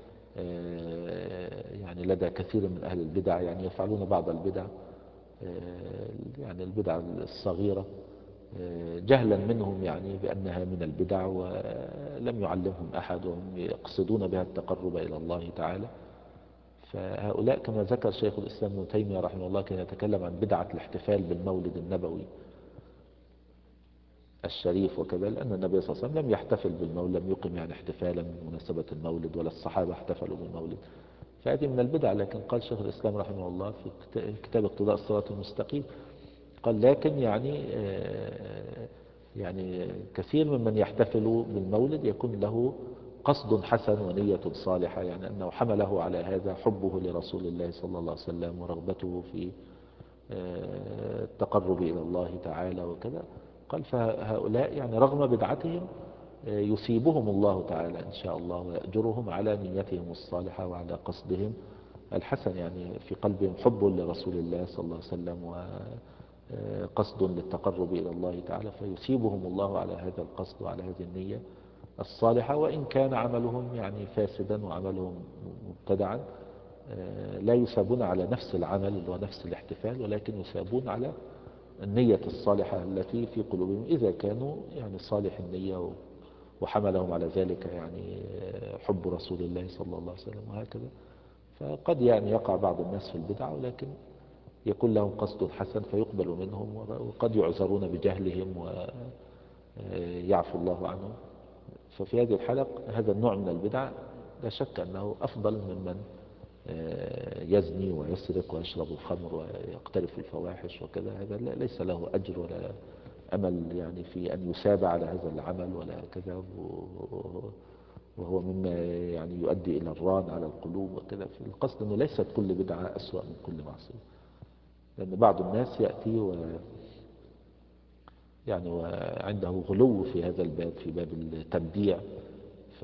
آه، يعني لدى كثير من أهل البدع، يعني يفعلون بعض البدع، آه، يعني البدع الصغيرة، آه، جهلا منهم يعني بأنها من البدع، ولم يعلمهم أحد، وهم يقصدون بها التقرب إلى الله تعالى. فهؤلاء كما ذكر شيخ الإسلام ابن تيمية رحمه الله كان يتكلم عن بدعة الاحتفال بالمولد النبوي الشريف وكذا، لأن النبي صلى الله عليه وسلم لم يحتفل بالمولد، لم يقم يعني احتفالا بمناسبة المولد، ولا الصحابة احتفلوا بالمولد. فهذه من البدع. لكن قال شيخ الإسلام رحمه الله في كتاب اقتضاء الصراط المستقيم، قال لكن يعني آه، يعني كثير ممن يحتفل بالمولد يكون له قصد حسن ونية صالحة، يعني أنه حمله على هذا حبه لرسول الله صلى الله عليه وسلم، ورغبته في آه، التقرب إلى الله تعالى وكذا. قال فهؤلاء يعني رغم بدعتهم آه، يثيبهم الله تعالى إن شاء الله، ويأجرهم على نيتهم الصالحة وعلى قصدهم الحسن، يعني في قلبهم حب لرسول الله صلى الله عليه وسلم وقصد للتقرب إلى الله تعالى، فيثيبهم الله على هذا القصد وعلى هذه النية الصالحة، وإن كان عملهم يعني فاسدا وعملهم مبتدعا. آه، لا يثابون على نفس العمل اللي هو نفس الاحتفال، ولكن يثابون على النية الصالحة التي في قلوبهم، إذا كانوا يعني صالح النية وحملهم على ذلك يعني آه، حب رسول الله صلى الله عليه وسلم وهكذا. فقد يعني يقع بعض الناس في البدع، ولكن يكون لهم قصد حسن فيقبل منهم، وقد يعذرون بجهلهم ويعفو الله عنهم. ففي هذه الحلقة هذا النوع من البدع لا شك أنه أفضل ممن يزني ويسرق ويشرب الخمر ويقترف الفواحش وكذا. هذا ليس له أجر ولا أمل يعني في أن يساب على هذا العمل ولا كذا، وهو مما يعني يؤدي إلى الران على القلوب وكذا. في القصد أنه ليست كل بدعة أسوأ من كل معصية، لأن بعض الناس يأتي و يعني وعنده غلو في هذا الباب، في باب التبديع، ف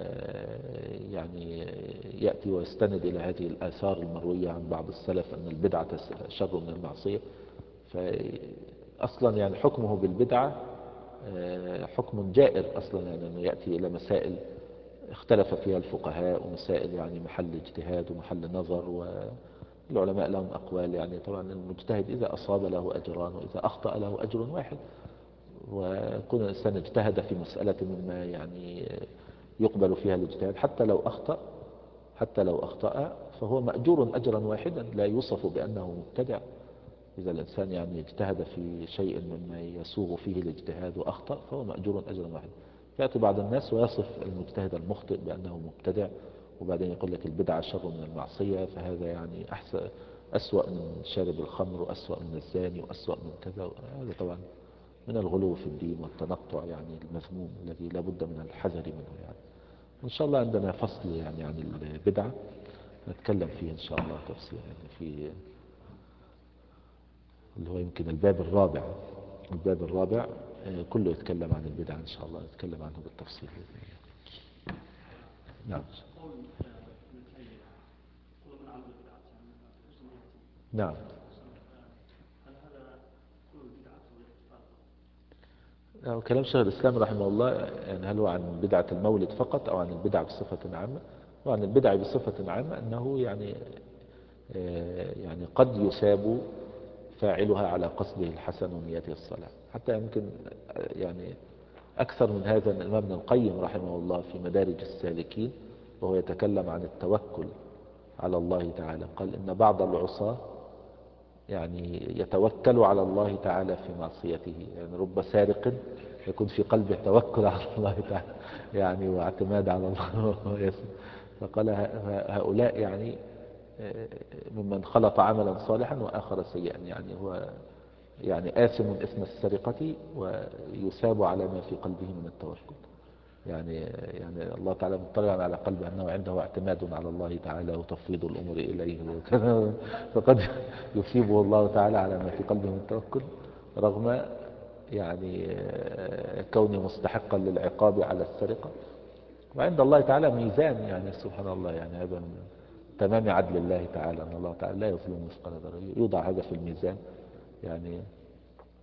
يعني يأتي ويستند إلى هذه الآثار المروية عن بعض السلف أن البدعة شر من المعصية. فأصلا يعني حكمه بالبدعة حكم جائر أصلا، يعني أنه يأتي إلى مسائل اختلف فيها الفقهاء، ومسائل يعني محل اجتهاد ومحل نظر، والعلماء لهم أقوال. يعني طبعا المجتهد إذا أصاب له أجران، وإذا أخطأ له أجر واحد. وكون الإنسان اجتهد في مسألة مما يعني يقبل فيها الاجتهاد، حتى لو أخطأ حتى لو أخطأ فهو مأجور أجرا واحدا، لا يوصف بأنه مبتدع. إذا الإنسان يعني اجتهد في شيء مما يسوغ فيه الاجتهاد وأخطأ فهو مأجور أجرا واحدا. يأتي بعض الناس ويصف المجتهد المخطئ بأنه مبتدع، وبعدين يقول لك البدعة شر من المعصية، فهذا يعني أحسن أسوأ من شارب الخمر، وأسوأ من الزاني، وأسوأ من كذا. هذا طبعا من الغلو في الدين والتنطع يعني المذموم، الذي لا بد من الحذر منه. يعني إن شاء الله عندنا فصل يعني عن البدعة نتكلم فيه إن شاء الله تفصيلا، يعني في اللي هو يمكن الباب الرابع. الباب الرابع آه، كله يتكلم عن البدعة إن شاء الله، نتكلم عنه بالتفصيل بإذن الله. نعم. نعم. آه، كلام شيخ الإسلام رحمه الله يعني هل هو عن بدعة المولد فقط، أو عن البدعة بصفة عامة؟ وعن البدعة بصفة عامة أنه يعني آه، يعني قد يثاب فاعلها على قصده الحسن ونيته الصالحة. حتى يمكن آه، يعني أكثر من هذا من الإمام ابن القيم رحمه الله في مدارج السالكين، وهو يتكلم عن التوكل على الله تعالى. قال إن بعض العصاة يعني يتوكل على الله تعالى في معصيته، يعني رب سارق يكون في قلبه توكل على الله تعالى يعني واعتماد على الله. فقال هؤلاء يعني ممن خلط عملا صالحا وآخر سيئا، يعني هو يعني آثم إثم السرقة ويثاب على ما في قلبه من التوكل. يعني يعني الله تعالى مطلع على قلبه أنه عنده اعتماد على الله تعالى وتفويض الأمور إليه وكذا، فقد يصيبه الله تعالى على ما في قلبه من التوكل، رغم يعني كونه مستحقا للعقاب على السرقة. وعند الله تعالى ميزان، يعني سبحان الله، يعني هذا من تمام عدل الله تعالى أن الله تعالى لا يظلم مثقال ذرة، يوضع هذا في الميزان. يعني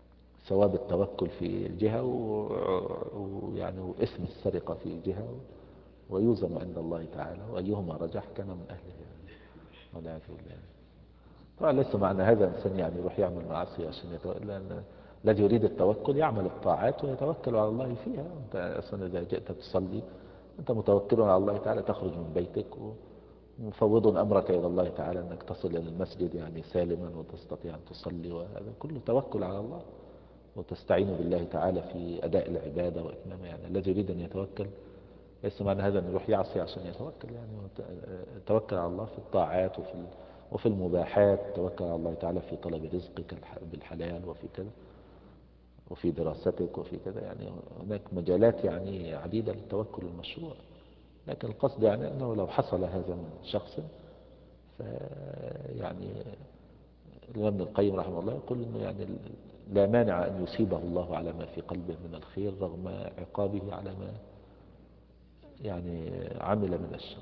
ثواب التوكل في جهة ويعني وإثم السرقة في جهة، ويوزن عند الله تعالى، وأيهما رجح كان من أهله يعني. والعياذ بالله. طبعا ليس معنى هذا إنسان يعني يروح يعمل معاصي عشان يتوكل، لأن الذي يريد التوكل يعمل الطاعات ويتوكل على الله فيها. أنت أصلا إذا جئت تصلي أنت متوكل على الله تعالى، تخرج من بيتك ومفوض أمرك إلى الله تعالى أنك تصل إلى المسجد يعني سالما وتستطيع أن تصلي، وهذا كله توكل على الله، وتستعين بالله تعالى في أداء العبادة وإتمامها. يعني الذي يريد أن يتوكل ليس معنى هذا أن يروح يعصي عشان يتوكل، يعني توكل على الله في الطاعات وفي وفي المباحات، توكل على الله تعالى في طلب رزقك بالحلال وفي كذا، وفي دراستك وفي كذا. يعني هناك مجالات يعني عديدة للتوكل المشروع. لكن القصد يعني أنه لو حصل هذا من شخص، ف يعني الإمام ابن القيم رحمه الله يقول أنه يعني لا مانع أن يصيبه الله على ما في قلبه من الخير رغم عقابه على ما يعني عمل من الشر.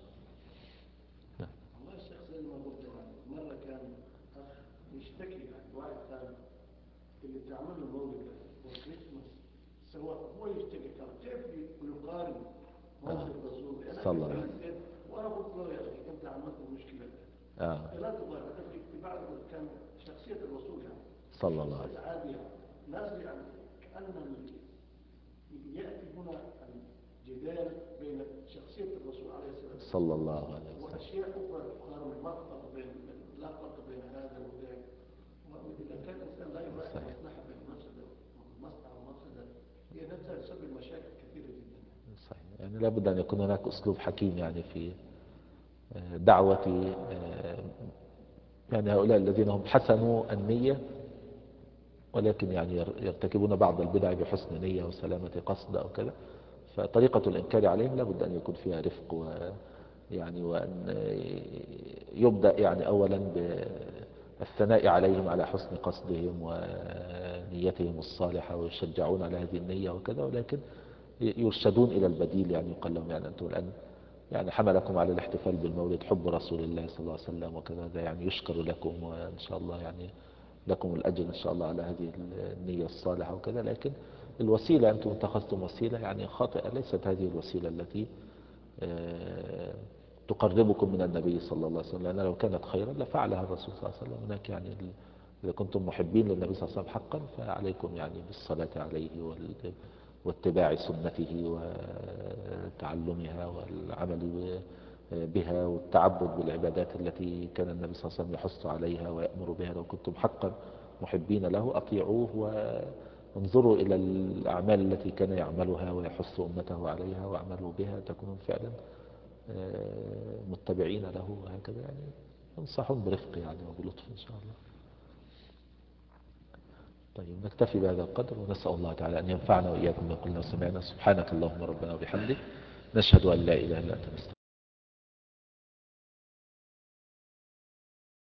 والله الشيخ زي ما قلت يعني مرة كان أخ يشتكي عن واحد ثاني اللي تعمل له مولد والكريسماس سواء هو يشتكي كان كيف يقارن مولد الرسول أنا صلى الله عليه وسلم. وأنا قلت له يا أخي أنت عملت المشكلة آه. لا تقارن في اتباع كان شخصية الرسول يعني صلى الله عليه وسلم عادية ناس يعني كأن يأتي هنا الجدال بين شخصية الرسول عليه الصلاة والسلام صلى الله عليه وسلم وأشياء أخرى تقارن ما فرق بين لا فرق بين هذا وذاك. وإذا كان الإنسان لا يراعي المصلحة بين المفسدة والمصلحة والمفسدة هي نفسها تسبب مشاكل كثيرة جدا. صحيح. يعني لابد أن يكون هناك أسلوب حكيم يعني في دعوة يعني هؤلاء الذين هم حسنوا النية ولكن يعني يرتكبون بعض البدع بحسن نية وسلامة قصد أو كذا. فطريقة الإنكار عليهم لابد أن يكون فيها رفق، ويعني وأن يبدأ يعني أولا بالثناء عليهم على حسن قصدهم ونيتهم الصالحة ويشجعون على هذه النية وكذا، ولكن يرشدون إلى البديل. يعني يقال لهم يعني أنتم الآن يعني حملكم على الاحتفال بالمولد حب رسول الله صلى الله عليه وسلم وكذا، يعني يشكر لكم وإن شاء الله يعني لكم الأجر إن شاء الله على هذه النية الصالحة وكذا، لكن الوسيلة أنتم اتخذتم وسيلة يعني خاطئة، ليست هذه الوسيلة التي تقربكم من النبي صلى الله عليه وسلم، لأن لو كانت خيرا لفعلها الرسول صلى الله عليه وسلم. هناك يعني إذا كنتم محبين للنبي صلى الله عليه وسلم حقا فعليكم يعني بالصلاة عليه واتباع سنته وتعلمها والعمل بها والتعبد بالعبادات التي كان النبي صلى الله عليه وسلم يحث عليها ويأمر بها. لو كنتم حقا محبين له أطيعوه وانظروا إلى الأعمال التي كان يعملها ويحث أمته عليها واعملوا بها تكونوا فعلا متبعين له. وهكذا يعني انصحون برفق يعني وبلطف إن شاء الله. طيب نكتفي بهذا القدر، ونسأل الله تعالى أن ينفعنا وإياكم بما قلنا وسمعنا. سبحانك اللهم ربنا وبحمدك، نشهد أن لا إله إلا أنت نستغفرك.